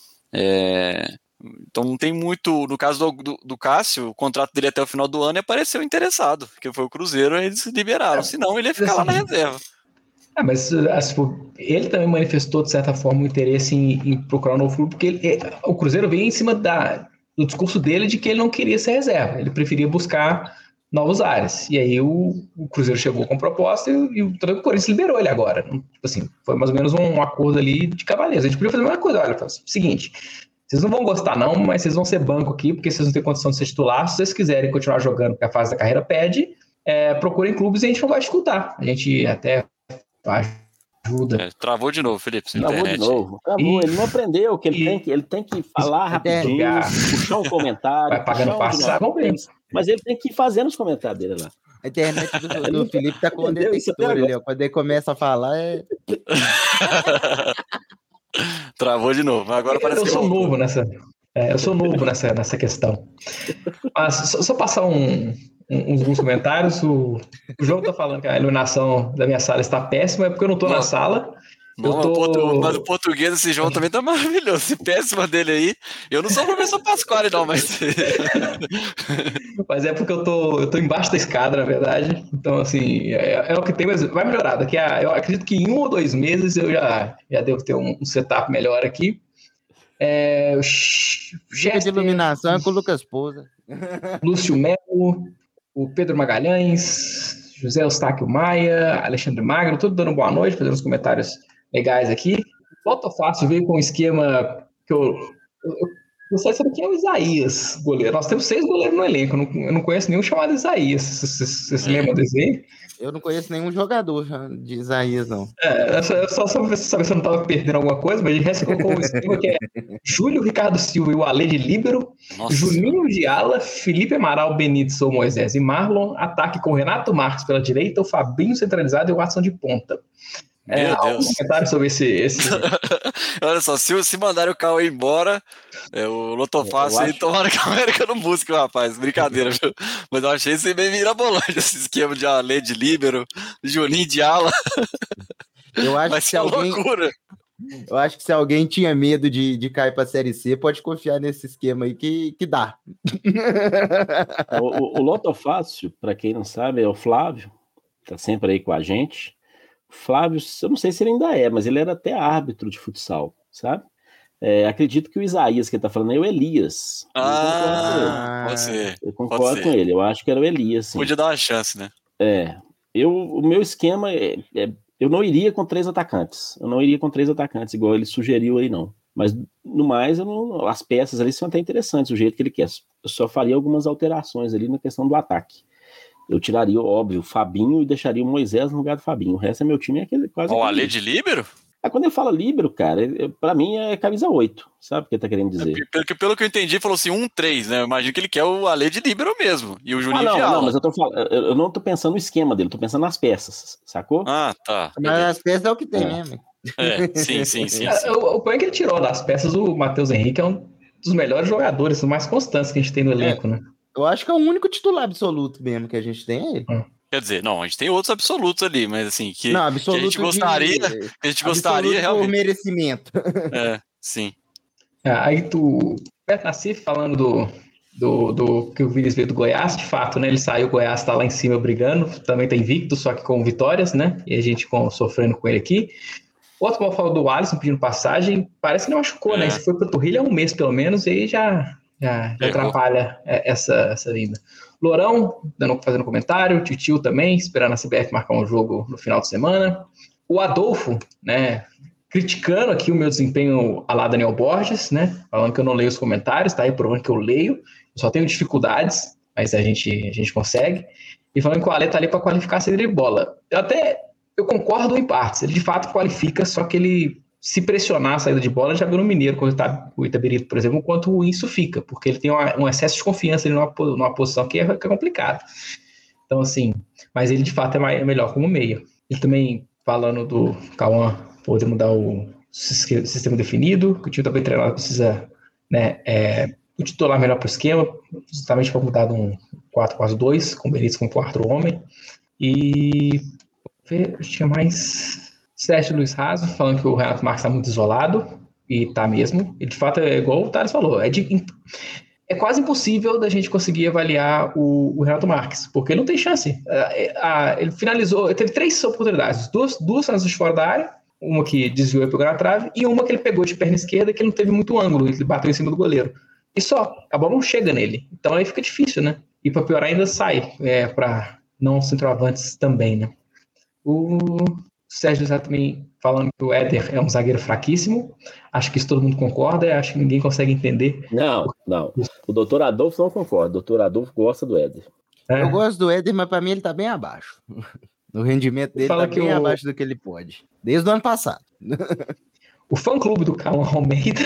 É, então não tem muito. No caso do, do, do Cássio, o contrato dele até o final do ano e apareceu interessado, porque foi o Cruzeiro e eles liberaram. É, Senão ele ia ficar assim, lá na reserva. Ah, mas assim, ele também manifestou, de certa forma, um interesse em, em procurar um novo clube, porque ele, o Cruzeiro veio em cima da, do discurso dele de que ele não queria ser reserva, ele preferia buscar novos ares. E aí o, o Cruzeiro chegou com proposta e, e o Corinthians liberou ele agora. Tipo assim, foi mais ou menos um, um acordo ali de cavaleiros. A gente podia fazer a mesma coisa, olha, seguinte, vocês não vão gostar não, mas vocês vão ser banco aqui, porque vocês não têm condição de ser titular. Se vocês quiserem continuar jogando, porque a fase da carreira pede, é, procurem clubes e a gente não vai escutar. A gente até ajuda. É, travou de novo, Felipe. Travou internet. de novo. Travou. E, ele não aprendeu que ele, e, tem que ele tem que falar rapidinho, jogar, puxar um comentário. Vai pagando passado, vamos ver. Mas ele tem que ir fazendo os comentários dele lá. A internet do, do Felipe tá com o detector ali, ó. Quando ele começa a falar, é. Travou de novo. Agora eu, parece eu que sou novo nessa. É, eu sou novo nessa, nessa questão. Mas só, só passar um. Uns, uns comentários, o, o João tá falando que a iluminação da minha sala está péssima, é porque eu não tô não, na sala. Não, eu tô... Mas o português desse João também tá maravilhoso. Esse péssima dele aí. Eu não sou o professor Pasquale, não, mas. Mas é porque eu tô, eu tô embaixo da escada, na verdade. Então, assim, é, é o que tem, mas vai melhorar. Daqui a, eu acredito que em um ou dois meses eu já, já devo ter um, um setup melhor aqui. É, o Chega de iluminação é com o Lucas Pousa. Lúcio Melo. O Pedro Magalhães, José Eustáquio Maia, Alexandre Magno, tudo dando boa noite, fazendo uns comentários legais aqui. O Lotofácil veio com um esquema que eu, eu, eu não sei se quem é o Isaías, goleiro. Nós temos seis goleiros no elenco, eu não, eu não conheço nenhum chamado Isaías. Você se lembra desse aí? Eu não conheço nenhum jogador de Isaías, não. É, eu só, só, só saber se eu não estava perdendo alguma coisa, mas de resto colocou um esquema que é Júlio Ricardo Silva e o Alê de líbero, Nossa. Juninho de ala, Felipe Amaral, Benítez ou Moisés e Marlon, ataque com Renato Marques pela direita, o Fabinho centralizado e o Watson de ponta. É, Meu Deus. Um comentário sobre esse... esse... Olha só, se, se mandarem o Cauê embora, é, o Lotofácil aí, acho... tomara que a América não busque, rapaz. Brincadeira, viu? Mas eu achei isso meio mirabolante, esse esquema de Alê de líbero, Juninho de ala. Eu acho Vai que ser uma alguém... loucura. Eu acho que se alguém tinha medo de, de cair para a Série C, pode confiar nesse esquema aí que, que dá. O, o, o Lotofácil, para quem não sabe, é o Flávio, tá sempre aí com a gente. Flávio, eu não sei se ele ainda é, mas ele era até árbitro de futsal, sabe? É, acredito que o Isaías que ele tá falando é o Elias. Ah, eu você. Eu concordo com ele, eu acho que era o Elias. Sim. Podia dar uma chance, né? É, eu, o meu esquema é, é, eu não iria com três atacantes, eu não iria com três atacantes, igual ele sugeriu aí, não. Mas, no mais, eu não, as peças ali são até interessantes, o jeito que ele quer. Eu só faria algumas alterações ali na questão do ataque. Eu tiraria, óbvio, o Fabinho e deixaria o Moisés no lugar do Fabinho. O resto é meu time, é aquele, quase... O Alê de líbero? Ah, quando ele fala líbero, cara, eu, pra mim é camisa oito, sabe o que ele tá querendo dizer? É, pelo, pelo que eu entendi, falou assim, um três, né? Eu imagino que ele quer o Alê de líbero mesmo, e o Juninho ah, não, de ala. Não, mas eu, tô falando, eu, eu não tô pensando no esquema dele, eu tô pensando nas peças, sacou? Ah, tá. Mas beleza. As peças é o que tem é. mesmo. É, sim, sim, sim. sim. É, o ponto é que ele tirou das peças, o Matheus Henrique é um dos melhores jogadores, os mais constantes que a gente tem no elenco, é. né? Eu acho que é o único titular absoluto mesmo que a gente tem é ele. Hum. Quer dizer, não, a gente tem outros absolutos ali, mas assim, que, não, que a gente gostaria, de... que a gente gostaria realmente. Por merecimento. É, sim. É, aí tu, Beto Nassif falando do, do, do que o Vinícius veio do Goiás, de fato, né, ele saiu, o Goiás tá lá em cima brigando, também tá invicto, só que com vitórias, né, e a gente com, sofrendo com ele aqui. Outro mal falou do Alisson pedindo passagem, parece que não machucou, é. né, se foi pro Torrilho há um mês pelo menos, e aí já, já, já atrapalha essa, essa vinda. Lourão, dando, fazendo comentário, Titio também, esperando a C B F marcar um jogo no final de semana. O Adolfo, né, criticando aqui o meu desempenho a lá Daniel Borges, né, falando que eu não leio os comentários, tá aí provando que eu leio, eu só tenho dificuldades, mas a gente, a gente consegue. E falando que o Ale tá ali para qualificar a saída de bola. Eu até, eu concordo em partes, ele de fato qualifica, só que ele... se pressionar a saída de bola, já viu no Mineiro, quando está o Itabirito, por exemplo, o quanto isso fica, porque ele tem uma, um excesso de confiança ali numa, numa posição que é, que é complicado. Então, assim, mas ele de fato é, mais, é melhor como meio. Ele também, falando do Cauã, poder mudar o sistema definido, que o time também treinado precisa, né, é, o titular melhor para o esquema, justamente para mudar de um quatro quatro dois, com o Benítez como quarto homem. E ver, tinha mais... Sérgio Luiz Raso, falando que o Renato Marques está muito isolado, e tá mesmo. E de fato é igual o Thales falou, é, de, é quase impossível da gente conseguir avaliar o, o Renato Marques, porque ele não tem chance. A, a, ele finalizou, ele teve três oportunidades, duas, duas de fora da área, uma que desviou e pegou na trave, e uma que ele pegou de perna esquerda que não teve muito ângulo, ele bateu em cima do goleiro. E só, a bola não chega nele. Então aí fica difícil, né? E para piorar ainda sai, é, para não centroavantes também, né? O Sérgio já também falando que o Éder é um zagueiro fraquíssimo. Acho que isso todo mundo concorda, acho que ninguém consegue entender. Não, não. O doutor Adolfo não concorda, o doutor Adolfo gosta do Éder. É. Eu gosto do Éder, mas para mim ele tá bem abaixo. O rendimento dele tá bem o... abaixo do que ele pode. Desde o ano passado. O fã-clube do Cauã Almeida...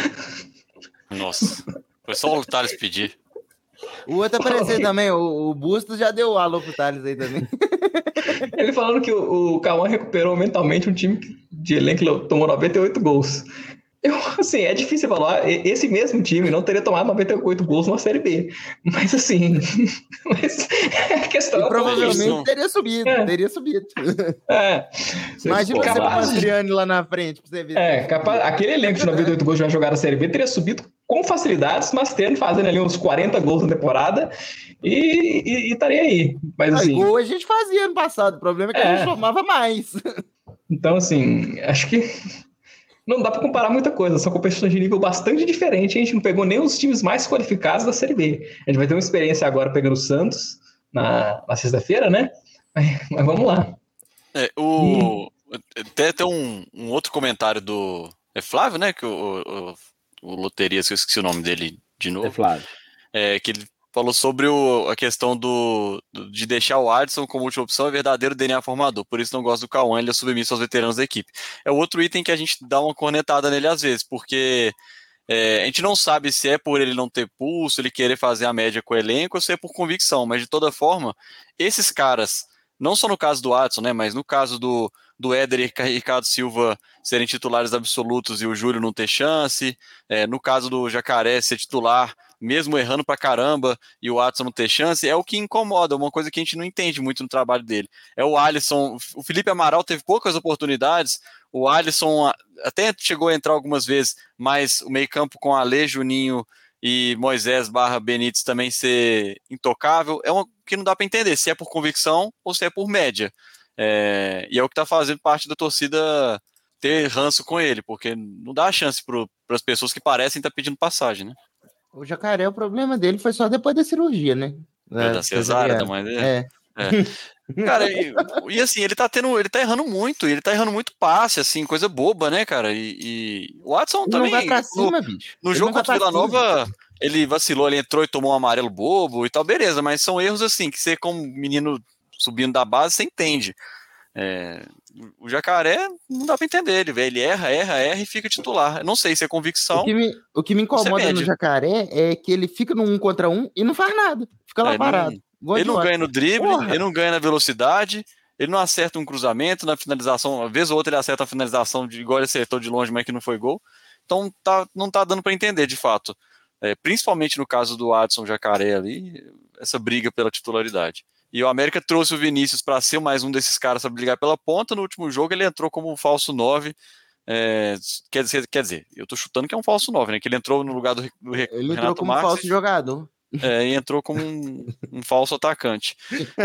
Nossa, foi só o Thales pedir. O outro apareceu também, o, o Bustos já deu alô pro Thales aí também. Ele falando que o, o Cauã recuperou mentalmente um time de elenco que tomou noventa e oito gols. Eu, assim, é difícil falar. Esse mesmo time não teria tomado noventa e oito gols numa Série B. Mas, assim... mas a questão e é provavelmente isso. teria subido, é. teria subido. É. Imagina você com o Mastriani lá na frente, pra você ver. É, capaz, aquele elenco de noventa e oito gols já jogaram a Série B teria subido com facilidades, mas tendo fazendo ali uns quarenta gols na temporada e, e, e estaria aí. Mas, assim, gol a gente fazia ano passado, o problema é que é. a gente tomava mais. Então, assim, acho que não dá para comparar muita coisa, são competições de nível bastante diferente, a gente não pegou nem os times mais qualificados da Série B. A gente vai ter uma experiência agora pegando o Santos na, na sexta-feira, né? Mas, mas vamos lá. É, o... e... Até tem um, um outro comentário do... É Flávio, né? Que o, o, o Loterias, que eu esqueci o nome dele de novo. É Flávio. É, que ele falou sobre o, a questão do, do, de deixar o Adson como última opção, é verdadeiro D N A formador, por isso não gosto do Cauã, ele é submisso aos veteranos da equipe. É outro item que a gente dá uma cornetada nele às vezes, porque é, a gente não sabe se é por ele não ter pulso, ele querer fazer a média com o elenco, ou se é por convicção, mas de toda forma, esses caras, não só no caso do Adson, né, mas no caso do, do Éder e Ricardo Silva serem titulares absolutos e o Júlio não ter chance, é, no caso do Jacaré ser titular, mesmo errando pra caramba, e o Adson não ter chance, é o que incomoda, uma coisa que a gente não entende muito no trabalho dele. É o Alisson, o Felipe Amaral teve poucas oportunidades, o Alisson até chegou a entrar algumas vezes, mas o meio campo com Ale, Juninho e Moisés barra Benítez também ser intocável, é uma que não dá para entender se é por convicção ou se é por média. É, e é o que está fazendo parte da torcida ter ranço com ele, porque não dá chance para as pessoas que parecem estar tá pedindo passagem, né? O Jacaré, o problema dele foi só depois da cirurgia, né? É, da cesárea, da mãe dele. É. é. Cara, e, e assim, ele tá tendo, ele tá errando muito, ele tá errando muito passe, assim, coisa boba, né, cara? E, e o Adson também. Não vai pra cima, no, bicho. No ele jogo contra o Vila Nova, ele vacilou, ele entrou e tomou um amarelo bobo e tal, beleza, mas são erros assim, que você, como menino subindo da base, você entende. É, o Jacaré não dá pra entender, ele, ele erra, erra, erra e fica titular. Eu não sei se é convicção. O que me, o que me incomoda no Jacaré é que ele fica no um contra um e não faz nada, fica lá é, parado. Não, ele não ganha no drible, Porra. ele não ganha na velocidade, ele não acerta um cruzamento na finalização, uma vez ou outra ele acerta a finalização de igual ele acertou de longe, mas que não foi gol. Então tá, não tá dando para entender de fato. É, principalmente no caso do Adson Jacaré ali, essa briga pela titularidade. E o América trouxe o Vinícius para ser mais um desses caras para brigar pela ponta. No último jogo ele entrou como um falso nove. É, quer, dizer, quer dizer, eu tô chutando que é um falso nove, né? Que ele entrou no lugar do, do ele Renato Ele entrou como Marques, falso jogador. É, e entrou como um, um falso atacante.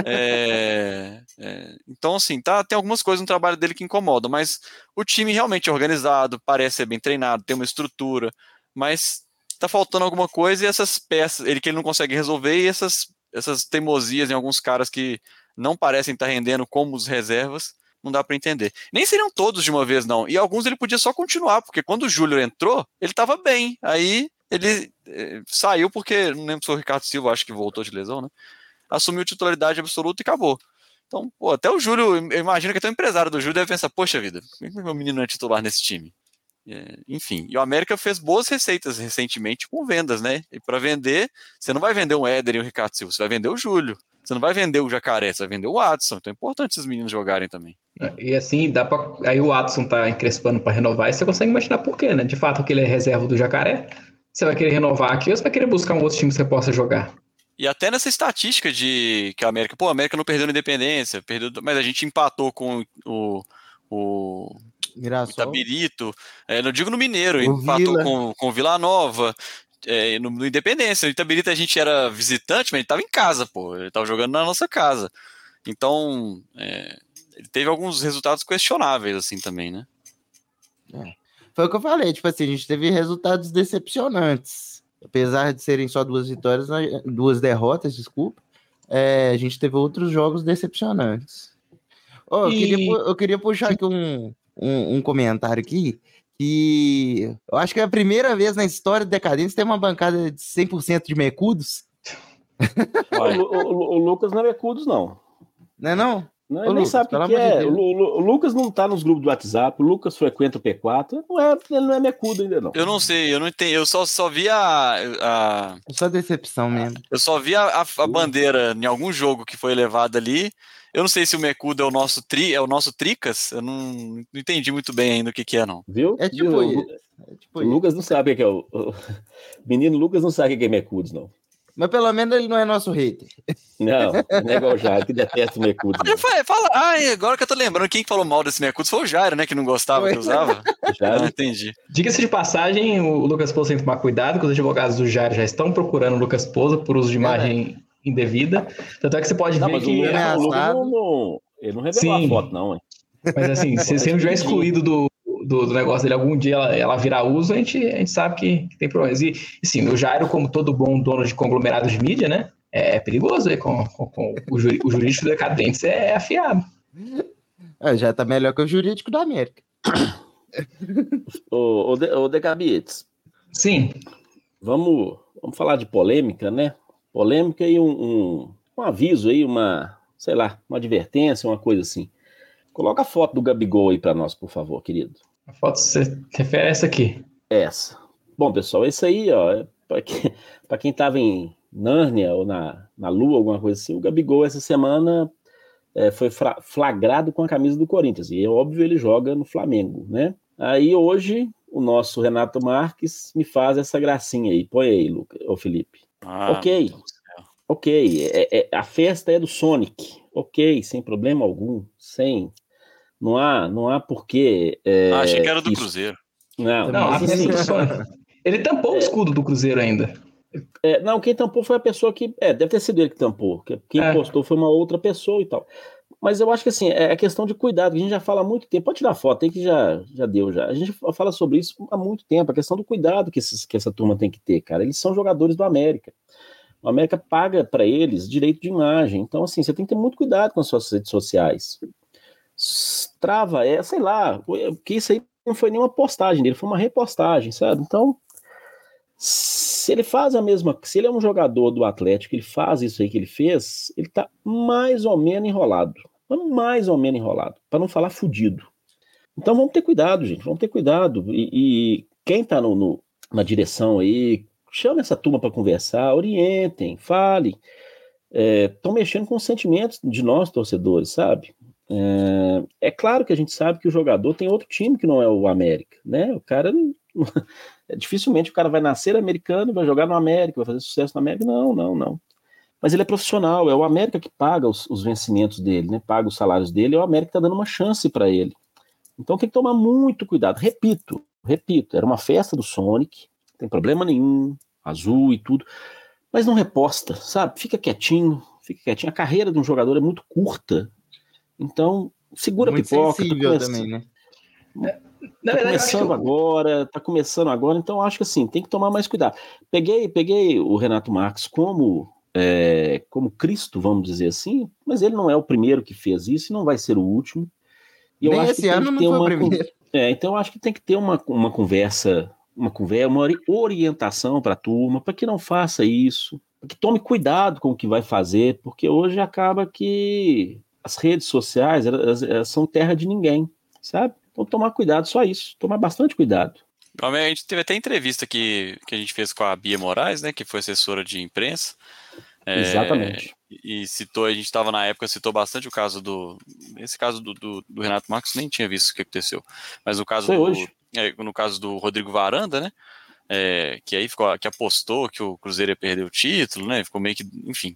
É, é, então, assim, tá, tem algumas coisas no trabalho dele que incomodam, mas o time realmente é organizado, parece ser bem treinado, tem uma estrutura, mas tá faltando alguma coisa e essas peças, ele que ele não consegue resolver, e essas, essas teimosias em alguns caras que não parecem estar rendendo como os reservas, não dá para entender. Nem seriam todos de uma vez, não. E alguns ele podia só continuar, porque quando o Júlio entrou, ele estava bem. Aí ele eh, saiu porque, não lembro se foi o Ricardo Silva, acho que voltou de lesão, né? Assumiu titularidade absoluta e acabou. Então, pô, até o Júlio, eu imagino que até o empresário do Júlio deve pensar, poxa vida, por que meu menino é titular nesse time? É, enfim, e o América fez boas receitas recentemente com vendas, né? E para vender, você não vai vender um Éder e um Ricardo Silva, você vai vender o Júlio. Você não vai vender o Jacaré, você vai vender o Adson. Então é importante esses meninos jogarem também. E assim, dá pra... aí o Adson tá encrespando para renovar e você consegue imaginar por quê, né? De fato, que ele é reserva do Jacaré. Você vai querer renovar aqui ou você vai querer buscar um outro time que você possa jogar? E até nessa estatística de que a América... Pô, a América não perdeu na Independência, perdeu, mas a gente empatou com o... o... Itabirito. É, não digo no Mineiro, o empatou Vila. com, com o Vila Nova. é, no, no Independência. No Itabirito a gente era visitante, mas ele tava em casa, pô. Ele tava jogando na nossa casa. Então, é, ele teve alguns resultados questionáveis, assim, também, né? É. Foi o que eu falei, tipo assim, a gente teve resultados decepcionantes. Apesar de serem só duas vitórias, duas derrotas, desculpa, é, a gente teve outros jogos decepcionantes. Oh, eu, E- queria, eu queria puxar aqui um, um, um comentário aqui, que eu acho que é a primeira vez na história do Decadentes tem uma bancada de cem por cento de mecudos, O, o- o- o Lucas não é Mecudos, não. né não? Não, Ô, ele nem Lucas, sabe o que, pelo que amor de é. O, Deus. Lu- Lu- o Lucas não tá nos grupos do WhatsApp, o Lucas frequenta o P quatro. Não é, ele não é Mecudo ainda, não. Eu não sei, eu não entendi. Eu só, só vi a, a- É só decepção mesmo. eu só vi a, a- a bandeira em algum jogo que foi levada ali. Eu não sei se o Mecudo é o nosso tri, é o nosso Tricas. Eu não, não entendi muito bem ainda o que, que é, não. Viu? É tipo Viu? isso. É tipo O isso. Lucas não sabe o que é o. O menino Lucas não sabe o que é Mecudos, não. Mas pelo menos ele não é nosso hater. Não, não é igual o Jair, que detesta o Mecudos. Ah, fala, fala, ah, agora que eu tô lembrando, quem falou mal desse Mecudo foi o Jairo, né? Que não gostava, Foi. que usava. Já Ah, entendi. Diga-se de passagem, o Lucas Pouso tem que tomar cuidado, que os advogados do Jair já estão procurando o Lucas Pouso por uso de imagem indevida. Tanto é que você pode Não, ver mas o que. Lucas, é o Lucas assado. não, não- ele não revelou Sim. a foto, não, hein? Mas assim, se se não tiver excluído do, do, do negócio dele algum dia ela, ela virar uso, a gente, a gente sabe que, que tem problemas. E, e sim, o Jairo, como todo bom dono de conglomerado de mídia, né? É perigoso aí com, com, com o, juri, o jurídico decadente, é afiado. É, já tá melhor que o jurídico da América. Ô, ô, De- ô Decabites, Sim, vamos, vamos falar de polêmica, né? Polêmica e um, um, um aviso aí, uma, sei lá, uma advertência, uma coisa assim. Coloca a foto do Gabigol aí pra nós, por favor, querido. a foto você refere a essa aqui. Essa. Bom, pessoal, esse aí, ó, é para quem, pra quem tava em Nárnia ou na, na Lua, alguma coisa assim, o Gabigol essa semana é, foi fra- flagrado com a camisa do Corinthians. E é óbvio, ele joga no Flamengo, né? Aí hoje, o nosso Renato Marques me faz essa gracinha aí. Põe aí, Lucas, ô Felipe. Ah, Ok. meu Deus do céu. Ok, é- é- a festa é do Sonic. Ok, sem problema algum. Sem. Não há, não há porquê. é, Ah, achei que era do isso- Cruzeiro. Não, Não, a mas festa assim, do Sonic. Ele tampou o escudo do Cruzeiro ainda. É, não, quem tampou foi a pessoa que. É, deve ter sido ele que tampou. que- Quem É. postou foi uma outra pessoa e tal. Mas eu acho que assim, é questão de cuidado, que a gente já fala há muito tempo. Pode tirar foto aí que já, já deu já. A gente fala sobre isso há muito tempo, a questão do cuidado que, esses, que essa turma tem que ter, cara. Eles são jogadores do América. O América paga para eles direito de imagem. Então, assim, você tem que ter muito cuidado com as suas redes sociais. S- Trava, é, sei lá, porque isso aí não foi nenhuma postagem dele, foi uma repostagem, sabe? Então, se ele faz a mesma, se ele é um jogador do Atlético, ele faz isso aí que ele fez, ele tá mais ou menos enrolado. Mais ou menos enrolado, para não falar fudido. Então vamos ter cuidado, gente, vamos ter cuidado. E, e quem tá no, no- na direção aí, chama essa turma para conversar, orientem, falem. Estão mexendo com os sentimentos de nós, torcedores, sabe? É, é claro que a gente sabe que o jogador tem outro time que não é o América, né? O cara não- dificilmente o cara vai nascer americano, vai jogar no América, vai fazer sucesso no América. Não, não, não. Mas ele é profissional, é o América que paga os, os vencimentos dele, né? Paga os salários dele, é o América que está dando uma chance para ele. Então tem que tomar muito cuidado. Repito, repito, era uma festa do Sonic, não tem problema nenhum, azul e tudo, mas não reposta, sabe? Fica quietinho, fica quietinho. A carreira de um jogador é muito curta, então segura a Muito pipoca. Tá sensível começando, também, né? Na tá verdade, eu acho que começando o- agora, tá começando agora, então acho que assim, tem que tomar mais cuidado. Peguei, peguei o Renato Marques como, é, como Cristo, vamos dizer assim, mas ele não é o primeiro que fez isso e não vai ser o último. E eu Nem acho esse que tem ano que não ter foi o uma, primeiro. é, então eu acho que tem que ter uma, uma conversa, uma conversa, uma ori- orientação para a turma, para que não faça isso, pra que tome cuidado com o que vai fazer, porque hoje acaba que as redes sociais elas, elas são terra de ninguém, sabe? Então tomar cuidado, só isso, tomar bastante cuidado. A gente teve até entrevista que, que a gente fez com a Bia Moraes, né, que foi assessora de imprensa. É, Exatamente. E citou, a gente estava na época, citou bastante o caso do. Esse caso do, do, do Renato Marques, nem tinha visto o que aconteceu. Mas o caso Foi do. hoje. É, no caso do Rodrigo Varanda, né? É, que aí ficou, que apostou que o Cruzeiro ia perder o título, né? Ficou meio que. Enfim.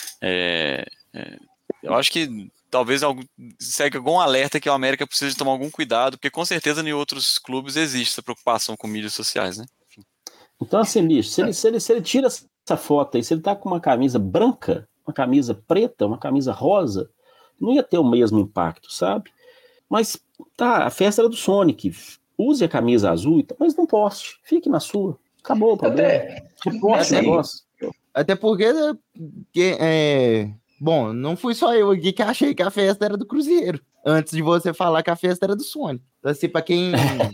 É, é, eu acho que talvez algum, segue algum alerta que o América precisa de tomar algum cuidado, porque com certeza em outros clubes existe essa preocupação com mídias sociais, né? Enfim. Então, assim, bicho, se ele, se, ele, se ele tira essa foto aí, se ele tá com uma camisa branca, uma camisa preta, uma camisa rosa, não ia ter o mesmo impacto, sabe? Mas, tá, a festa era do Sonic, use a camisa azul, mas não poste, fique na sua, acabou o problema. Até, Reposte o negócio. Até porque, que, é, bom, não fui só eu aqui que achei que a festa era do Cruzeiro, antes de você falar que a festa era do Sonic. Então, assim, pra quem,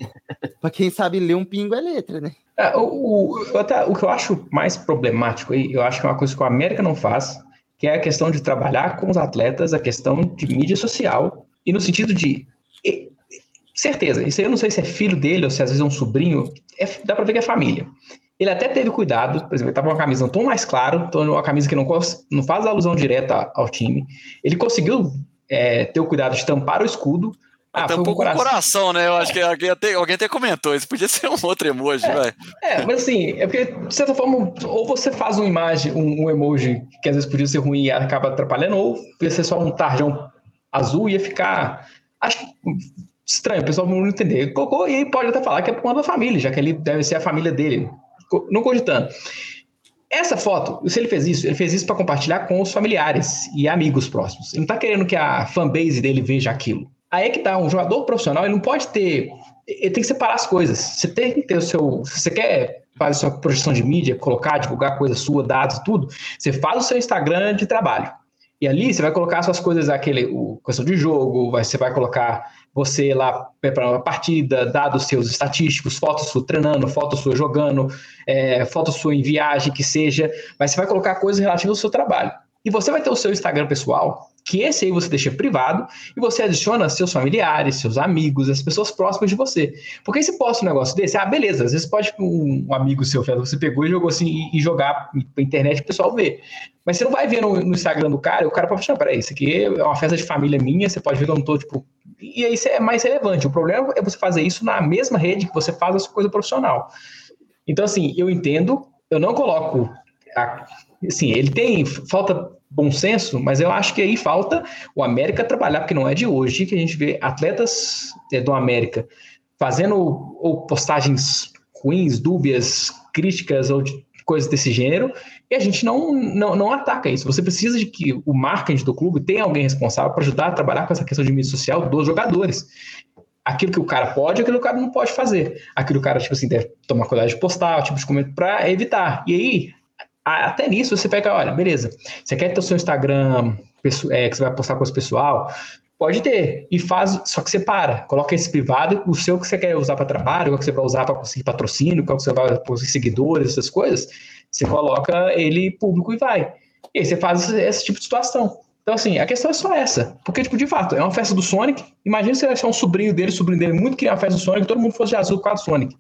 pra quem sabe ler um pingo é letra, né? É, o, o, até, o que eu acho mais problemático aí, eu acho que é uma coisa que o América não faz, que é a questão de trabalhar com os atletas, a questão de mídia social, e no sentido de... E, certeza, isso aí eu não sei se é filho dele ou se às vezes é um sobrinho, é, dá pra ver que é família. Ele até teve cuidado, por exemplo, ele estava com uma camisa um tom mais claro, então uma camisa que não, não faz alusão direta ao time. Ele conseguiu é, ter o cuidado de tampar o escudo. Ah, tampou um com o coração. coração, né? Eu acho que alguém até, alguém até comentou, isso podia ser um outro emoji, é, vai. É, mas assim, é porque, de certa forma, ou você faz uma imagem, um, um emoji que às vezes podia ser ruim e acaba atrapalhando, ou ia ser só um tarjão azul e ia ficar... Acho que... estranho, o pessoal não entender. Colocou, e aí pode até falar que é por conta da família, já que ele deve ser a família dele. Não cogitando. Essa foto, se ele fez isso, ele fez isso para compartilhar com os familiares e amigos próximos. Ele não está querendo que a fanbase dele veja aquilo. Aí é que tá, um jogador profissional, ele não pode ter... Ele tem que separar as coisas. Você tem que ter o seu... Se você quer fazer sua projeção de mídia, colocar, divulgar coisa sua, dados, tudo, você faz o seu Instagram de trabalho. E ali você vai colocar suas coisas, aquele, o, questão de jogo, vai, você vai colocar você lá para uma partida, dados seus estatísticos, fotos sua treinando, fotos sua jogando, é, fotos sua em viagem, que seja, mas você vai colocar coisas relativas ao seu trabalho. E você vai ter o seu Instagram pessoal, que esse aí você deixa privado, e você adiciona seus familiares, seus amigos, as pessoas próximas de você. Porque aí você posta um negócio desse, ah, beleza, às vezes pode um, um amigo seu, você pegou e jogou assim, e, e jogar pra internet pro pessoal ver. Mas você não vai ver no, no Instagram do cara, e o cara pode falar, peraí, isso aqui é uma festa de família minha, você pode ver que eu não tô, tipo... E aí isso é mais relevante. O problema é você fazer isso na mesma rede que você faz a sua coisa profissional. Então, assim, eu entendo, eu não coloco... A, assim, ele tem... Falta bom senso, mas eu acho que aí falta o América trabalhar, porque não é de hoje que a gente vê atletas é, do América fazendo ou postagens ruins, dúbias, críticas ou de coisas desse gênero, e a gente não, não, não ataca isso. Você precisa de que o marketing do clube tenha alguém responsável para ajudar a trabalhar com essa questão de mídia social dos jogadores. Aquilo que o cara pode, aquilo que o cara não pode fazer. Aquilo que o cara, tipo assim, deve tomar cuidado de postar, o tipo de comentário para evitar. E aí, até nisso, você pega, olha, beleza, você quer ter o seu Instagram, é, que você vai postar coisa pessoal, pode ter, e faz, só que separa, coloca esse privado, o seu que você quer usar para trabalho, o que você vai usar para conseguir patrocínio, o que você vai conseguir seguidores, essas coisas, você coloca ele público e vai. E aí você faz esse, esse tipo de situação. Então, assim, a questão é só essa, porque, tipo, de fato, é uma festa do Sonic, imagina se você achar um sobrinho dele, sobrinho dele, muito queria uma festa do Sonic, todo mundo fosse de azul por causa do Sonic.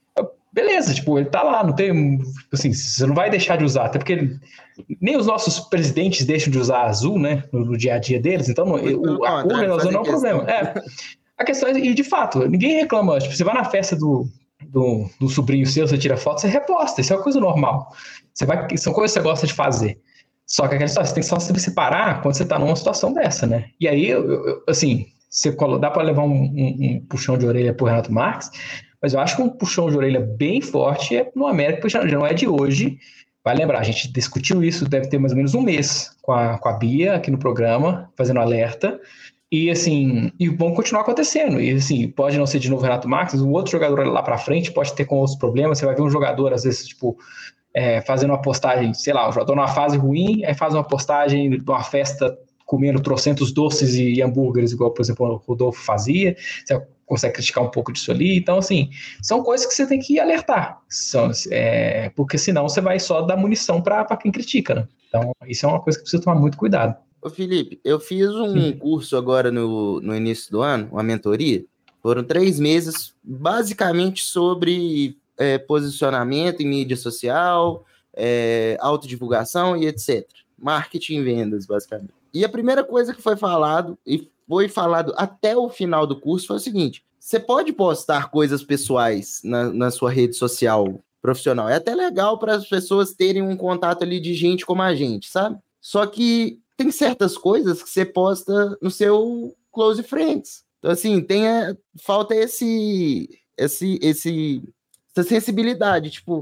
Beleza, tipo, ele tá lá, não tem, assim, você não vai deixar de usar, até porque ele, nem os nossos presidentes deixam de usar azul, né, no, no dia a dia deles, então não, o, a cor da azul não é um problema. É, a questão é, e de fato, ninguém reclama, tipo, você vai na festa do, do, do sobrinho seu, você tira foto, você reposta, isso é uma coisa normal, você vai, são coisas que você gosta de fazer, só que aquela situação, você tem que só se separar quando você tá numa situação dessa, né, e aí, eu, eu, assim, você dá para levar um, um, um puxão de orelha pro Renato Marques, mas eu acho que um puxão de orelha bem forte é no América, porque já não é de hoje. Vai lembrar, a gente discutiu isso, deve ter mais ou menos um mês com a, com a Bia aqui no programa, fazendo alerta. E assim, e vão continuar acontecendo. E assim, pode não ser de novo o Renato Marques, um outro jogador lá para frente pode ter com outros problemas. Você vai ver um jogador, às vezes, tipo, é, fazendo uma postagem, sei lá, o jogador numa fase ruim, aí faz uma postagem de uma festa comendo trocentos doces e hambúrgueres, igual, por exemplo, o Rodolfo fazia. Você consegue criticar um pouco disso ali. Então, assim, são coisas que você tem que alertar. São, é, porque senão você vai só dar munição para quem critica, né? Então, isso é uma coisa que precisa tomar muito cuidado. Ô, Felipe, eu fiz um Sim. curso agora no, no início do ano, uma mentoria. Foram três meses, basicamente sobre é, posicionamento em mídia social, é, autodivulgação e etcétera. Marketing e vendas, basicamente. E a primeira coisa que foi falado, e foi falado até o final do curso, foi o seguinte: você pode postar coisas pessoais na, na sua rede social profissional. É até legal para as pessoas terem um contato ali de gente como a gente, sabe? Só que tem certas coisas que você posta no seu close friends. Então, assim, tem a, falta esse, esse, esse, essa sensibilidade. Tipo,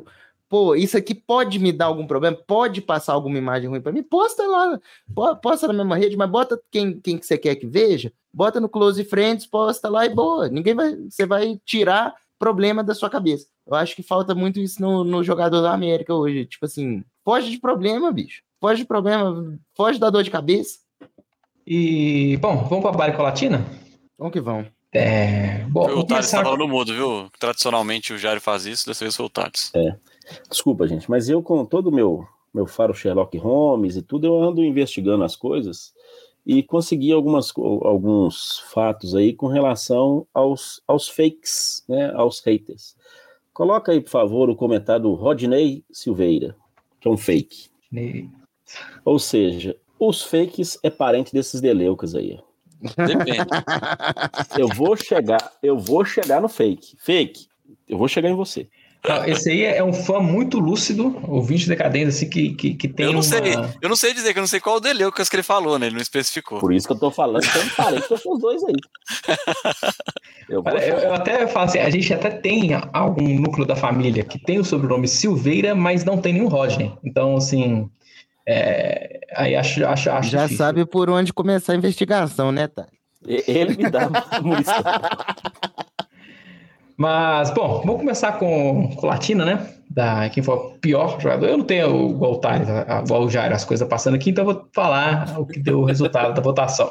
pô, isso aqui pode me dar algum problema, pode passar alguma imagem ruim para mim, posta lá, posta na mesma rede, mas bota quem, quem que você quer que veja, bota no Close Friends, posta lá e boa, ninguém vai, você vai tirar problema da sua cabeça. Eu acho que falta muito isso no, no jogador da América hoje, tipo assim, foge de problema, bicho, foge de problema, foge da dor de cabeça. E, bom, vamos para a Barico Latina? Vamos que vamos. É, bom, o Thales estava no mudo, viu? Tradicionalmente o Jairo faz isso, dessa vez foi o Thales. É. Desculpa, gente, mas eu com todo o meu, meu faro Sherlock Holmes e tudo, eu ando investigando as coisas e consegui algumas, alguns fatos aí com relação aos, aos fakes, né, aos haters. Coloca aí, por favor, o comentário do Rodney Silveira, que é um fake. Ne... Ou seja, os fakes é parente desses deleucas aí. Depende. Eu vou chegar, eu vou chegar no fake. Fake, eu vou chegar em você. Não, esse aí é um fã muito lúcido, ouvinte decadente, assim, que, que, que tem eu não uma... sei, eu não sei dizer, que eu não sei qual o Deleucas que ele falou, né? Ele não especificou. Por isso que eu tô falando que eu não parei com esses dois aí. Eu, eu, eu até falo assim, a gente até tem algum núcleo da família que tem o sobrenome Silveira, mas não tem nenhum Rodney. Então, assim, é, aí acho, acho, acho Já difícil. sabe por onde começar a investigação, né, tá? Ele me dá munição. Mas, bom, vamos começar com, com Latina, né? Da, quem foi o pior jogador. Eu não tenho igual o Thales, igual o Jair, as coisas passando aqui, então eu vou falar o que deu o resultado da votação.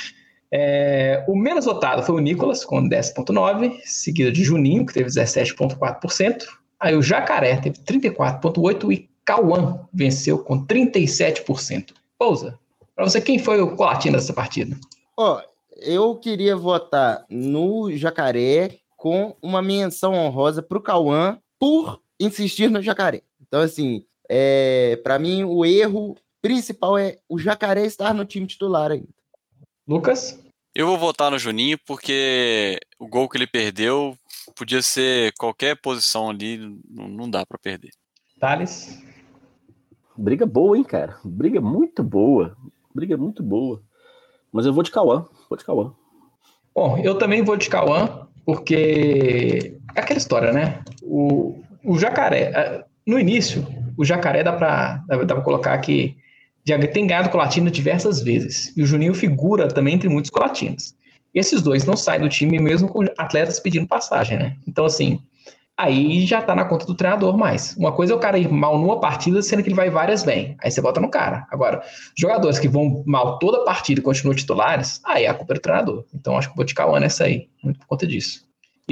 É, o menos votado foi o Nicolas, com dez vírgula nove por cento, seguido de Juninho, que teve dezessete vírgula quatro por cento. Aí o Jacaré teve trinta e quatro vírgula oito por cento e Cauã venceu com trinta e sete por cento. Pousa, para você, quem foi o Colatina dessa partida? Ó, eu queria votar no Jacaré com uma menção honrosa para o Cauã por insistir no Jacaré. Então, assim, é, para mim, o erro principal é o Jacaré estar no time titular ainda. Lucas? Eu vou votar no Juninho porque o gol que ele perdeu podia ser qualquer posição ali, não, não dá para perder. Thales? Briga boa, hein, cara? Briga muito boa. Briga muito boa. Mas eu vou de Cauã. Vou de Cauã. Bom, eu também vou de Cauã, porque é aquela história, né? O, o Jacaré, no início, o Jacaré dá para dá pra colocar que já tem ganhado Colatina diversas vezes. E o Juninho figura também entre muitos Colatinos. E esses dois não saem do time mesmo com atletas pedindo passagem, né? Então, assim, aí já tá na conta do treinador mais. Uma coisa é o cara ir mal numa partida, sendo que ele vai várias bem. Aí você bota no cara. Agora, jogadores que vão mal toda a partida e continuam titulares, aí a culpa é do treinador. Então, acho que vou de Cauã nessa aí, muito por conta disso.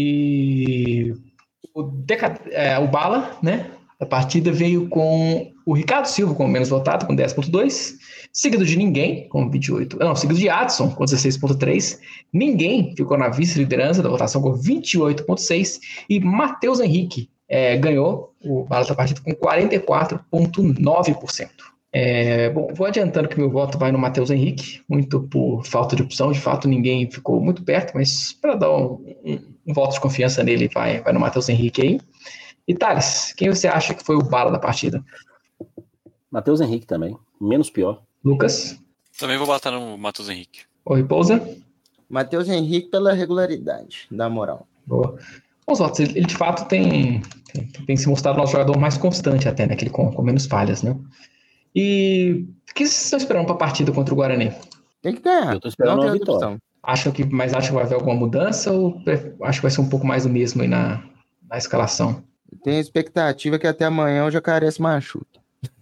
E o, Deca... é, o Bala, né? A partida veio com o Ricardo Silva como menos votado, com dez vírgula dois, seguido de Ninguém, com vinte e oito, não, seguido de Adson, com dezesseis vírgula três, Ninguém ficou na vice-liderança da votação com vinte e oito vírgula seis, e Matheus Henrique é, ganhou o bala da partida com quarenta e quatro vírgula nove por cento. É, bom, vou adiantando que meu voto vai no Matheus Henrique, muito por falta de opção, de fato Ninguém ficou muito perto, mas para dar um, um, um voto de confiança nele, vai, vai no Matheus Henrique aí. E Thales, quem você acha que foi o bala da partida? Matheus Henrique também, menos pior. Lucas? Também vou botar no Matheus Henrique. Oi, Pousa? Matheus Henrique pela regularidade, da moral. Boa. Bom, votos, ele, ele de fato tem, tem, tem se mostrado o nosso jogador mais constante até, né? Que ele com, com menos falhas, né? E o que vocês estão esperando para a partida contra o Guarani? Tem que ganhar. Eu tô esperando não uma tem vitória. opção. Acham que, mas acham que vai haver alguma mudança ou acho que vai ser um pouco mais do mesmo aí na, na escalação? Tenho expectativa que até amanhã o Jacaré se machuque.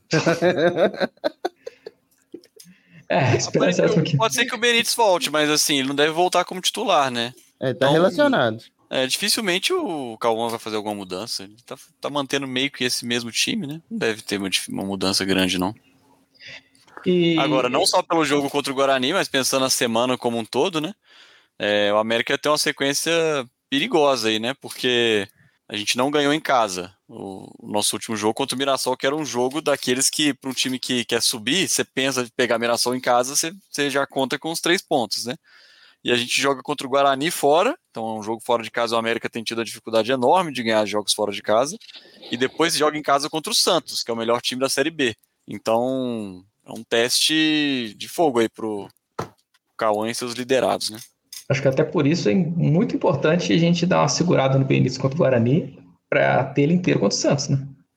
É, esperança essa aqui. Pode ser que o Benítez volte, mas assim, ele não deve voltar como titular, né? É, tá Então, relacionado. É, dificilmente o Cauã vai fazer alguma mudança. Ele tá, tá mantendo meio que esse mesmo time, né? Não deve ter uma, uma mudança grande, não. E... Agora, não só pelo jogo contra o Guarani, mas pensando na semana como um todo, né? É, o América tem uma sequência perigosa aí, né? Porque a gente não ganhou em casa. O, o nosso último jogo contra o Mirassol, que era um jogo daqueles que, para um time que quer subir, você pensa de pegar Mirassol em casa, você, você já conta com os três pontos, né? E a gente joga contra o Guarani fora, então é um jogo fora de casa, o América tem tido a dificuldade enorme de ganhar jogos fora de casa, e depois joga em casa contra o Santos, que é o melhor time da Série B. Então, é um teste de fogo aí pro Cauã e seus liderados, né? Acho que até por isso é muito importante a gente dar uma segurada no Benítez contra o Guarani para ter ele inteiro contra o Santos, né?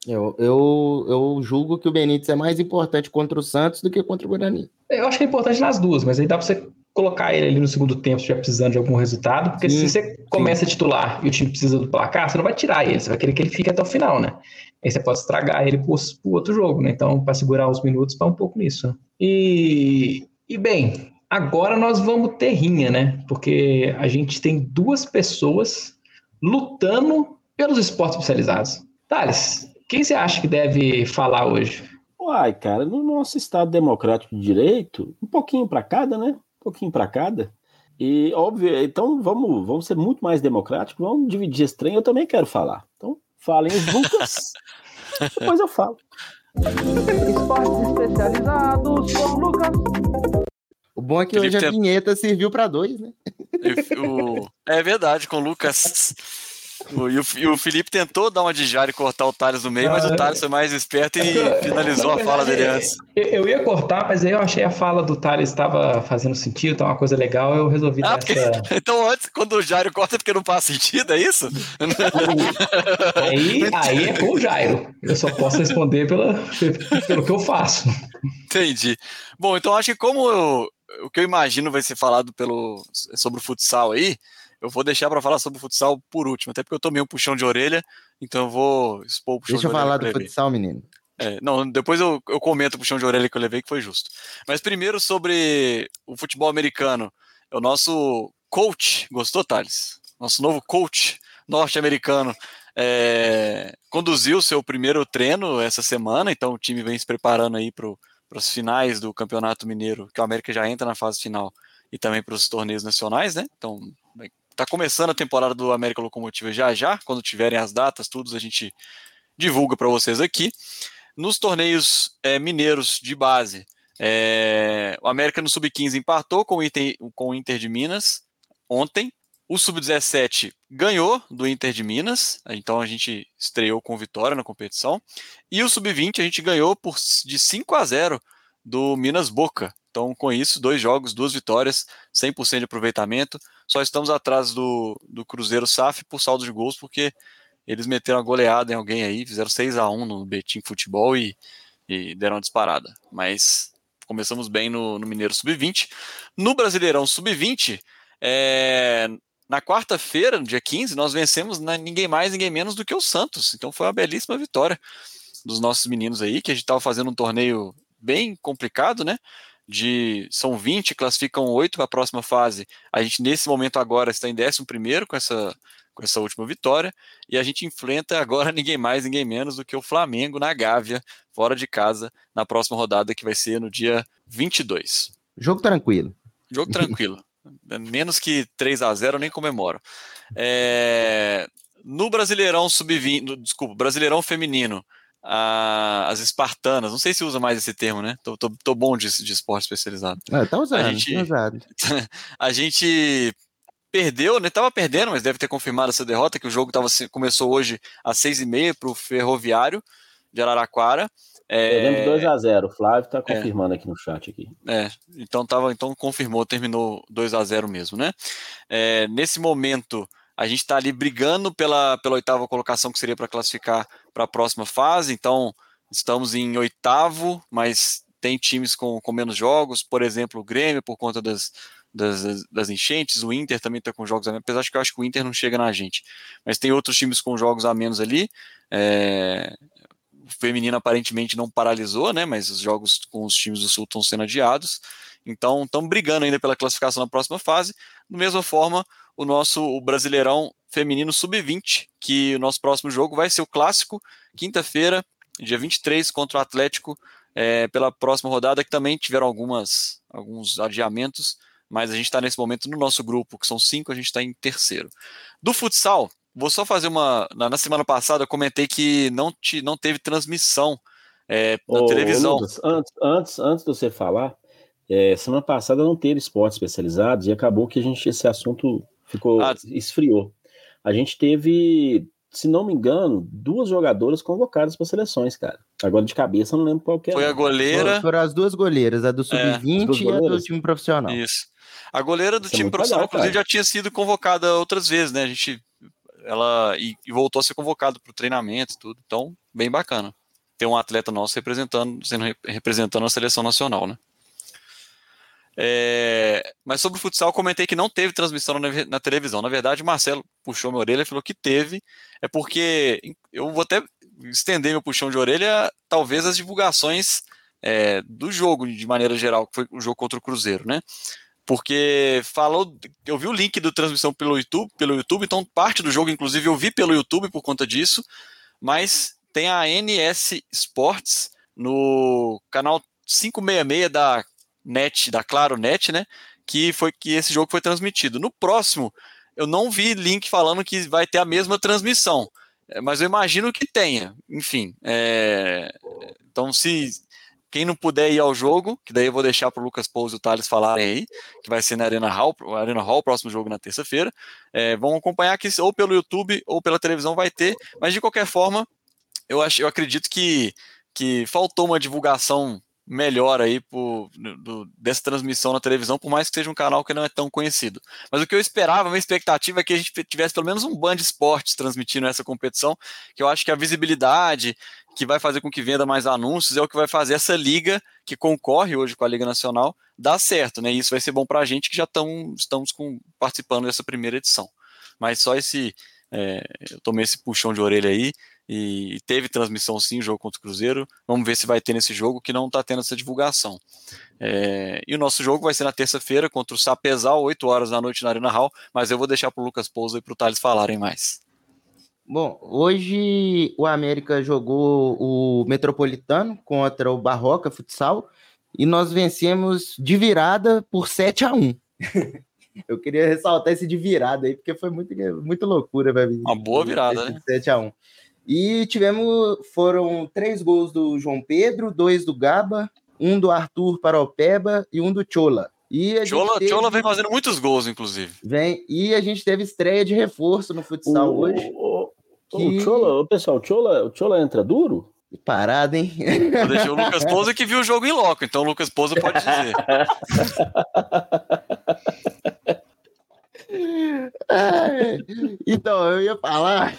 Eu, eu, eu julgo que o Benítez é mais importante contra o Santos do que contra o Guarani. Eu acho que é importante nas duas, mas aí dá pra você colocar ele ali no segundo tempo se estiver precisando de algum resultado, porque Sim, se você começa a titular e o time precisa do placar, você não vai tirar ele, você vai querer que ele fique até o final, né? Aí você pode estragar ele pro, pro outro jogo, né? Então, para segurar os minutos, tá um pouco nisso. Né? E, e bem, agora nós vamos ter rinha, né? Porque a gente tem duas pessoas lutando pelos esportes especializados. Thales, quem você acha que deve falar hoje? Uai, cara, no nosso Estado democrático de direito, um pouquinho para cada, né? Um pouquinho para cada. E, óbvio, então vamos, vamos ser muito mais democráticos, vamos dividir esse trem, eu também quero falar. Então, falem os Lucas, depois eu falo. Esportes especializados com Lucas. O bom é que Felipe hoje a tem... vinheta serviu para dois, né? O... É verdade, com o Lucas. O, e, o, e o Felipe tentou dar uma de Jair e cortar o Thales no meio, mas o Thales foi mais esperto e finalizou a fala dele antes. Eu, eu ia cortar, mas aí eu achei a fala do Thales estava fazendo sentido, então uma coisa legal, eu resolvi ah, dar porque... essa... Então antes, quando o Jairo corta é porque não faz sentido, é isso? Aí, aí é com o Jairo. Eu só posso responder pela, pelo que eu faço. Entendi. Bom, então acho que como eu, o que eu imagino vai ser falado pelo, sobre o futsal aí, eu vou deixar para falar sobre o futsal por último, até porque eu tomei um puxão de orelha, então eu vou expor o puxão Deixa de eu orelha. falar que eu do levei. futsal, menino. É, não, depois eu, eu comento o puxão de orelha que eu levei, que foi justo. Mas primeiro sobre o futebol americano. O nosso coach, gostou, Thales? Nosso novo coach norte-americano é, conduziu o seu primeiro treino essa semana, então o time vem se preparando aí para as finais do Campeonato Mineiro, que o América já entra na fase final, e também para os torneios nacionais, né? Então, tá começando a temporada do América Locomotiva já já, quando tiverem as datas, tudo a gente divulga para vocês aqui. Nos torneios é, mineiros de base, é, o América no sub quinze empatou com o, Inter, com o Inter de Minas ontem. O sub dezessete ganhou do Inter de Minas, então a gente estreou com vitória na competição. E o sub vinte a gente ganhou por, de cinco a zero do Minas Boca. Então, com isso, dois jogos, duas vitórias, cem por cento de aproveitamento. Só estamos atrás do, do Cruzeiro S A F por saldo de gols, porque eles meteram a goleada em alguém aí, fizeram seis a um no Betim Futebol e, e deram uma disparada. Mas começamos bem no, no Mineiro sub vinte. No Brasileirão sub vinte, é, na quarta-feira, no dia quinze, nós vencemos na, ninguém mais, ninguém menos do que o Santos. Então foi uma belíssima vitória dos nossos meninos aí, que a gente estava fazendo um torneio bem complicado, né? De, são vinte, classificam oito para a próxima fase. A gente, nesse momento agora, está em décimo primeiro com essa, com essa última vitória, e a gente enfrenta agora ninguém mais, ninguém menos do que o Flamengo na Gávea, fora de casa, na próxima rodada, que vai ser no dia vinte e dois. Jogo tranquilo. Jogo tranquilo. Menos que três a zero, eu nem comemoro. É... No Brasileirão sub vinte, desculpa, Brasileirão feminino, A, as espartanas, não sei se usa mais esse termo, né? Tô, tô, tô bom de, de esporte especializado. Ah, tá usando, a gente, tá usado. A gente perdeu, né? Tava perdendo, mas deve ter confirmado essa derrota, que o jogo tava, começou hoje às seis e meia para o Ferroviário de Araraquara. Perdemos dois a zero, o Flávio tá confirmando é, aqui no chat. Aqui. É, então, tava, então confirmou, terminou dois a zero mesmo, né? É, nesse momento, a gente está ali brigando pela, pela oitava colocação, que seria para classificar para a próxima fase. Então, estamos em oitavo, mas tem times com, com menos jogos, por exemplo, o Grêmio, por conta das, das, das enchentes, o Inter também está com jogos a menos, apesar de que eu acho que o Inter não chega na gente. Mas tem outros times com jogos a menos ali. É, o feminino aparentemente não paralisou, né? Mas os jogos com os times do Sul estão sendo adiados. Então, estão brigando ainda pela classificação na próxima fase. Da mesma forma, o nosso o Brasileirão Feminino sub vinte, que o nosso próximo jogo vai ser o clássico, quinta-feira, dia vinte e três, contra o Atlético, é, pela próxima rodada, que também tiveram algumas, alguns adiamentos, mas a gente está nesse momento no nosso grupo, que são cinco, a gente está em terceiro. Do futsal, vou só fazer uma... Na, na semana passada eu comentei que não, te, não teve transmissão é, na Ô, televisão. Lucas, antes, antes, antes de você falar, é, semana passada não teve esportes especializados e acabou que a gente, esse assunto ficou, ah, esfriou. A gente teve, se não me engano, duas jogadoras convocadas para seleções, cara. Agora de cabeça eu não lembro qual que era. Foi a goleira. Foram as duas goleiras, a do sub vinte é, e a do time profissional. Isso. A goleira do Isso time é profissional, legal, inclusive, cara. já tinha sido convocada outras vezes, né? A gente ela e, e voltou a ser convocado para o treinamento e tudo. Então, bem bacana. Ter um atleta nosso representando, sendo, representando a seleção nacional, né? É, mas sobre o futsal, eu comentei que não teve transmissão na, na televisão. Na verdade, o Marcelo puxou minha orelha e falou que teve. É porque eu vou até estender meu puxão de orelha, talvez as divulgações é, do jogo, de maneira geral, que foi o jogo contra o Cruzeiro, né? Porque falou, eu vi o link da transmissão pelo YouTube, pelo YouTube, então parte do jogo, inclusive, eu vi pelo YouTube por conta disso, mas tem a N S Sports no canal quinhentos e sessenta e seis da Net, da Claro Net, né? Que foi que esse jogo foi transmitido. No próximo, eu não vi link falando que vai ter a mesma transmissão, mas eu imagino que tenha. Enfim, é... então se quem não puder ir ao jogo, que daí eu vou deixar para o Lucas Pouso e o Thales falarem aí, que vai ser na Arena Hall, Arena Hall, próximo jogo na terça-feira, é, vão acompanhar aqui ou pelo YouTube ou pela televisão vai ter, mas de qualquer forma, eu, acho, eu acredito que, que faltou uma divulgação melhor aí por, do, dessa transmissão na televisão, por mais que seja um canal que não é tão conhecido. Mas o que eu esperava, a minha expectativa é que a gente tivesse pelo menos um Band Esportes transmitindo essa competição, que eu acho que a visibilidade que vai fazer com que venda mais anúncios é o que vai fazer essa liga, que concorre hoje com a Liga Nacional, dar certo, né? E isso vai ser bom para a gente que já tão, estamos com, participando dessa primeira edição. Mas só esse, é, eu tomei esse puxão de orelha aí, e teve transmissão sim, o jogo contra o Cruzeiro. Vamos ver se vai ter nesse jogo, que não está tendo essa divulgação. É, e o nosso jogo vai ser na terça-feira contra o Sapezal, oito horas da noite na Arena Hall, mas eu vou deixar para o Lucas Pouso e para o Thales falarem mais. Bom, hoje o América jogou o Metropolitano contra o Barroca Futsal e nós vencemos de virada por sete a um. Eu queria ressaltar esse de virada aí, porque foi muito, muito loucura, velho. Uma boa virada, né? sete a um. E tivemos, foram três gols do João Pedro, dois do Gaba, um do Arthur Paropeba e um do Chola. E a Chola, teve... Chola vem fazendo muitos gols, inclusive. Vem, e a gente teve estreia de reforço no futsal o, hoje. O, que... o Chola, pessoal, o Chola, o Chola entra duro? Parada, hein? Eu deixei o Lucas Pouso que viu o jogo em loco, então o Lucas Pouso pode dizer. Então, eu ia falar...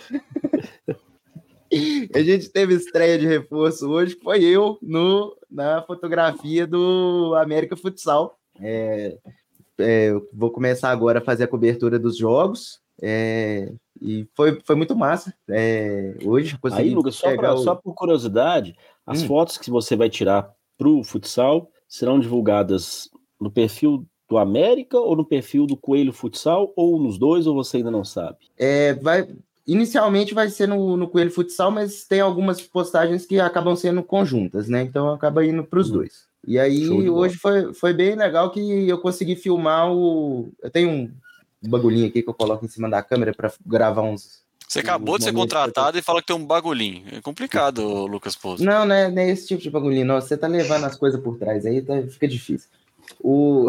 A gente teve estreia de reforço hoje, que foi eu no, na fotografia do América Futsal. É, é, eu vou começar agora a fazer a cobertura dos jogos. É, e foi, foi muito massa. É, hoje consegui. Aí, Lucas, só, pra, o... só por curiosidade, as hum. fotos que você vai tirar para o futsal serão divulgadas no perfil do América ou no perfil do Coelho Futsal, ou nos dois, ou você ainda não sabe? É, vai. Inicialmente vai ser no, no Coelho Futsal, mas tem algumas postagens que acabam sendo conjuntas, né? Então acaba indo para os hum. dois. E aí hoje foi, foi bem legal que eu consegui filmar o... Eu tenho um bagulhinho aqui que eu coloco em cima da câmera para gravar uns... Você acabou de ser contratado e fala que tem um bagulhinho. É complicado, Lucas Pouso. Não, não é, não é esse tipo de bagulhinho, não. Você tá levando as coisas por trás aí, tá, fica difícil. O...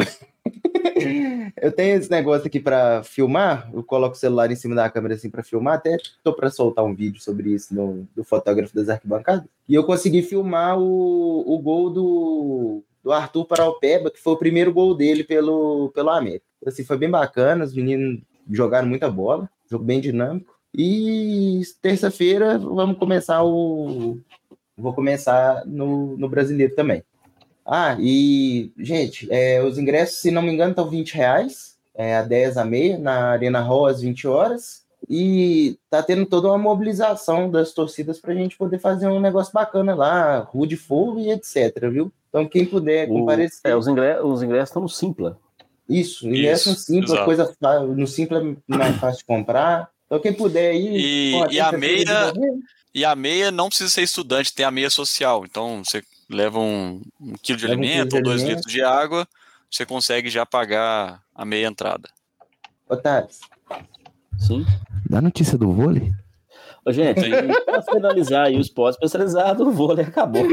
Eu tenho esse negócio aqui para filmar, eu coloco o celular em cima da câmera assim para filmar, até tô para soltar um vídeo sobre isso no, do fotógrafo das arquibancadas, e eu consegui filmar o, o gol do, do Arthur Paropeba, que foi o primeiro gol dele pelo, pelo América. Assim, foi bem bacana, os meninos jogaram muita bola, jogo bem dinâmico, e terça-feira vamos começar o... vou começar no, no Brasileiro também. Ah, e, gente, é, os ingressos, se não me engano, estão vinte reais, é, a dez a meia, na Arena Hall às vinte horas, e tá tendo toda uma mobilização das torcidas pra gente poder fazer um negócio bacana lá, rua de fogo e etc, viu? Então, quem puder o, comparecer... É, os ingressos, os ingressos estão no Simpla. Isso, ingresso no Simpla, coisa no Simpla é mais fácil de comprar. Então, quem puder ir... E, pô, e a meia... E a meia não precisa ser estudante, tem a meia social, então você... leva um, um quilo de leva alimento um ou dois alimento. litros de água, você consegue já pagar a meia entrada. Otávio. Sim. Dá notícia do vôlei? Ô, gente, para finalizar aí o esporte especializado, o vôlei acabou.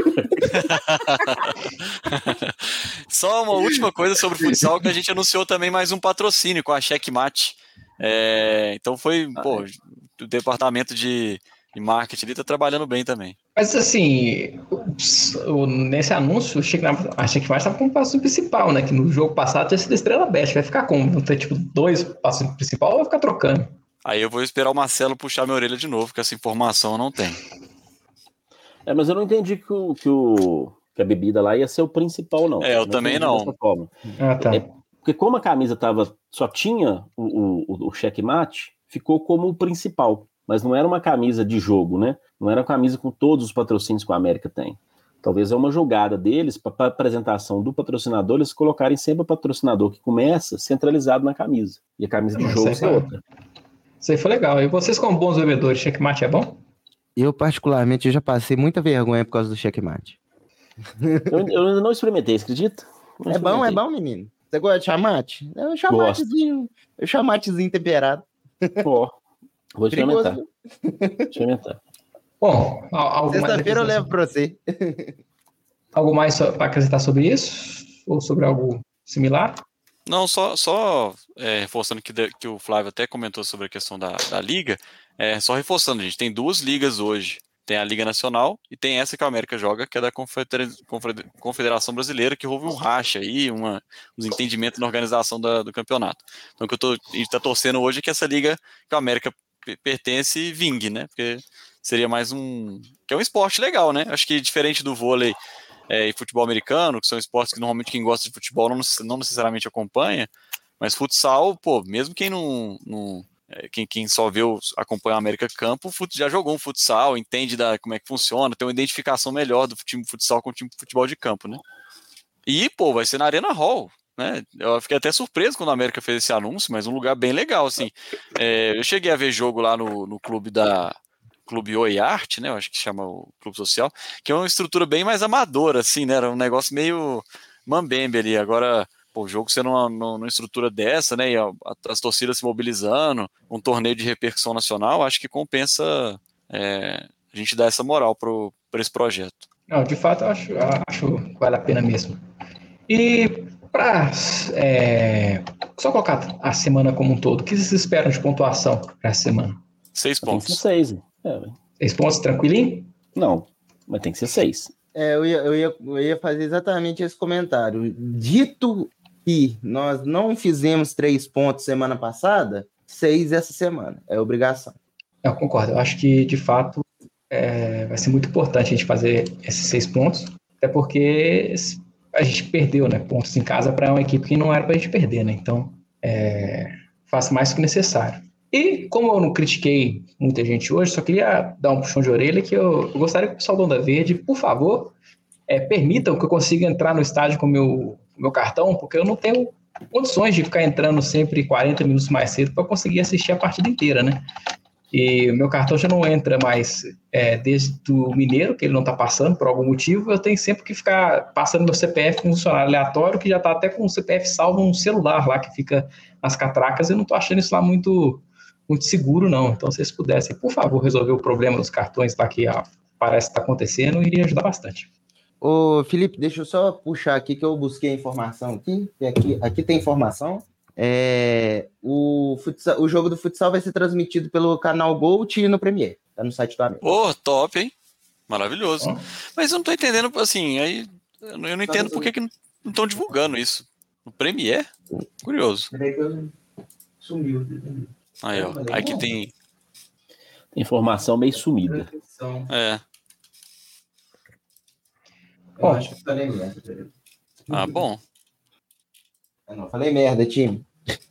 Só uma última coisa sobre o futsal, que a gente anunciou também mais um patrocínio com a Checkmate. É, então foi, ah, pô, é. o departamento de E marketing ali tá trabalhando bem também. Mas assim, nesse anúncio, a Checkmate estava como passo principal, né? Que no jogo passado tinha sido Estrela Bet. Vai ficar como? Vão ter tipo dois passos principais ou vai ficar trocando? Aí eu vou esperar o Marcelo puxar minha orelha de novo, porque essa informação eu não tenho. É, mas eu não entendi que, o, que, o, que a bebida lá ia ser o principal, não. É, eu não também entendi não. dessa forma. Ah, tá. É, porque como a camisa tava, só tinha o, o, o checkmate, ficou como o principal. Mas não era uma camisa de jogo, né? Não era uma camisa com todos os patrocínios que a América tem. Talvez é uma jogada deles para a apresentação do patrocinador, eles colocarem sempre o patrocinador que começa centralizado na camisa. E a camisa de Não, jogo isso ser aí foi- outra. Isso aí foi legal. E vocês, como bons bebedores, checkmate é bom? Eu, particularmente, já passei muita vergonha por causa do checkmate. Eu, eu ainda não experimentei, você acredita? Não É bom, é experimentei. bom, menino. Você gosta de chamate? É um chamatezinho. É um chamatezinho temperado. Ó, vou experimentar. Perigoso. experimentar. Bom, al- algo mais, Sexta-feira eu levo pra você. algo mais para acrescentar sobre isso? Ou sobre algo similar? Não, só, só é, reforçando que, de- que o Flávio até comentou sobre a questão da, da liga, é, só reforçando, gente, tem duas ligas hoje. Tem a Liga Nacional e tem essa que a América joga, que é da Confedera- Confeder- Confederação Brasileira, que houve um racha aí, uma, uns entendimentos na organização da- do campeonato. Então o que eu tô, a gente está torcendo hoje é que essa liga que a América pe- pertence vingue, né? Porque seria mais um... que é um esporte legal, né? Acho que diferente do vôlei é, e futebol americano, que são esportes que normalmente quem gosta de futebol não, não necessariamente acompanha, mas futsal, pô, mesmo quem não... não é, quem, quem só vê, o, acompanha o América Campo, fut, já jogou um futsal, entende da, como é que funciona, tem uma identificação melhor do time de futsal com o time de futebol de campo, né? E, pô, vai ser na Arena Hall, né? Eu fiquei até surpreso quando a América fez esse anúncio, mas um lugar bem legal, assim. É, eu cheguei a ver jogo lá no, no clube da... Clube Oi Arte, né? Eu acho que chama o Clube Social, que é uma estrutura bem mais amadora, assim, né? Era um negócio meio mambembe ali. Agora, pô, o jogo sendo uma, numa estrutura dessa, né? E a, as torcidas se mobilizando, um torneio de repercussão nacional, acho que compensa é, a gente dar essa moral para esse projeto. Não, de fato, eu acho, eu acho que vale a pena mesmo. E para é, só colocar a semana como um todo, o que vocês esperam de pontuação para essa semana? Seis Tem que ser pontos. seis. É, velho. Seis pontos, tranquilinho? não, mas tem que ser seis. É, eu ia, eu, ia, eu ia fazer exatamente esse comentário. Dito que nós não fizemos três pontos semana passada, seis essa semana. É obrigação. Eu concordo. Eu acho que, de fato, é, vai ser muito importante a gente fazer esses seis pontos, até porque a gente perdeu, né, pontos em casa para uma equipe que não era para a gente perder, né? Então, é, faça mais do que necessário. E, como eu não critiquei muita gente hoje, só queria dar um puxão de orelha que eu, eu gostaria que o pessoal do Onda Verde, por favor, é, permitam que eu consiga entrar no estádio com o meu, meu cartão, porque eu não tenho condições de ficar entrando sempre quarenta minutos mais cedo para conseguir assistir a partida inteira, né? E o meu cartão já não entra mais é, desde o Mineiro, que ele não está passando por algum motivo, eu tenho sempre que ficar passando meu C P F com um funcionário aleatório, que já está até com o C P F salvo no celular lá, que fica nas catracas, eu não estou achando isso lá muito, muito seguro, não. Então, se vocês pudessem, por favor, resolver o problema dos cartões lá que ó, parece que está acontecendo, iria ajudar bastante. Ô, Felipe, deixa eu só puxar aqui que eu busquei a informação aqui. Aqui, aqui tem informação. É, o, futsal, o jogo do futsal vai ser transmitido pelo canal Gold e no Premiere. Tá no site do América. Pô, oh, top, hein? Maravilhoso. Hum. Mas eu não tô entendendo, assim, aí eu não, eu não entendo por que, que não estão divulgando isso. No Premiere? Curioso. Peraí que eu sumiu. Aí, ó. Aqui tem. Informação meio sumida. É. Eu acho que falei merda. Ah, bom. Eu não falei merda, time.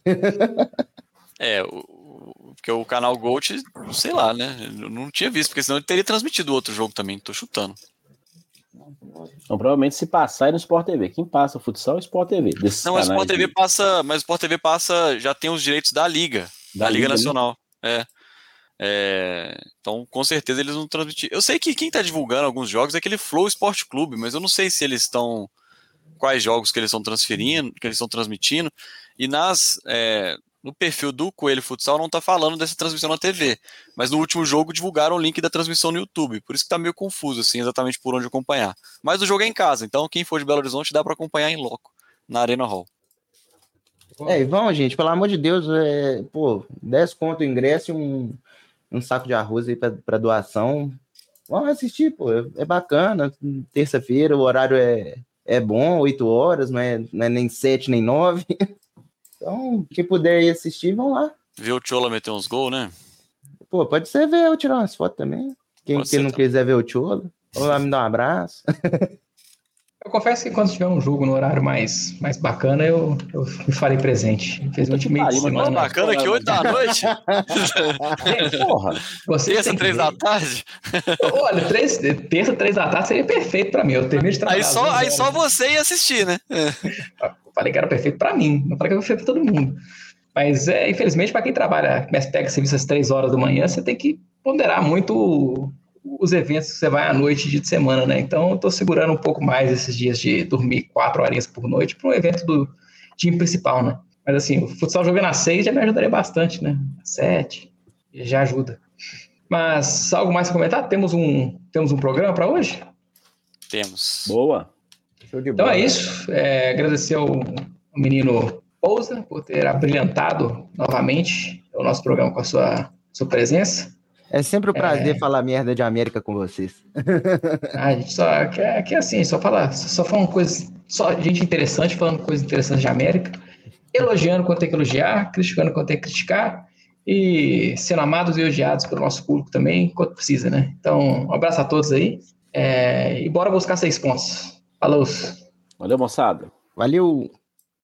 É, o, porque o canal Gold, sei lá, né? Eu não tinha visto, porque senão ele teria transmitido outro jogo também. Tô chutando. Então, provavelmente se passar é no Sport T V. Quem passa o futsal é o Sport T V. Não, mas o Sport T V de... passa. Mas o Sport T V passa. Já tem os direitos da Liga. Da, da Liga, Liga Nacional. É. É, então, com certeza eles vão transmitir. Eu sei que quem está divulgando alguns jogos é aquele Flow Esporte Clube, mas eu não sei se eles estão. Quais jogos que eles estão transferindo, que eles estão transmitindo. E nas, é, no perfil do Coelho Futsal não está falando dessa transmissão na T V. Mas no último jogo divulgaram o link da transmissão no YouTube. Por isso que está meio confuso, assim, exatamente por onde acompanhar. Mas o jogo é em casa, então quem for de Belo Horizonte dá para acompanhar em loco, na Arena Hall. É, e vamos, gente, pelo amor de Deus, é, pô, dez conto o ingresso e um. um saco de arroz aí para doação. Vamos assistir, pô, é, é bacana. Terça-feira o horário é, é bom, oito horas, não é, não é nem sete nem nove. Então, quem puder ir assistir, vão lá. ver o Chola meter uns gols, né? Pô, pode ser ver eu tirar umas fotos também. Quem, quem não também. quiser ver o Chola, ou lá me dar um abraço. Eu confesso que quando tiver um jogo no horário mais, mais bacana, eu, eu me farei presente. Infelizmente, meio de semana. Mais bacana que oito da noite? Porra. Terça, três da tarde? Olha, três, terça, três da tarde seria perfeito pra mim. Eu termino de trabalhar. Aí só, aí só você ia assistir, né? Eu falei que era perfeito pra mim, não falei que era perfeito pra todo mundo. Mas, é, infelizmente, pra quem trabalha, pega serviço às três horas da manhã, você tem que ponderar muito os eventos que você vai à noite, dia de semana, né? Então, eu tô segurando um pouco mais esses dias de dormir quatro horinhas por noite para um evento do time principal, né? Mas, assim, o futsal jogando às seis já me ajudaria bastante, né? Às sete, já ajuda. Mas, algo mais a comentar? Temos um, temos um programa para hoje? Temos. Boa. Show de então bola. É isso. É, agradecer ao, ao menino Pousa por ter abrilhantado novamente o nosso programa com a sua, sua presença. É sempre um prazer é... falar merda de América com vocês. Ah, a gente só quer, quer assim, só fala, só fala uma coisa, só gente interessante falando coisas interessantes de América, elogiando quando tem que elogiar, criticando quando tem que criticar e sendo amados e odiados pelo nosso público também, quando precisa, né? Então, um abraço a todos aí é... e bora buscar seis pontos. Falou! Valeu, moçada! Valeu!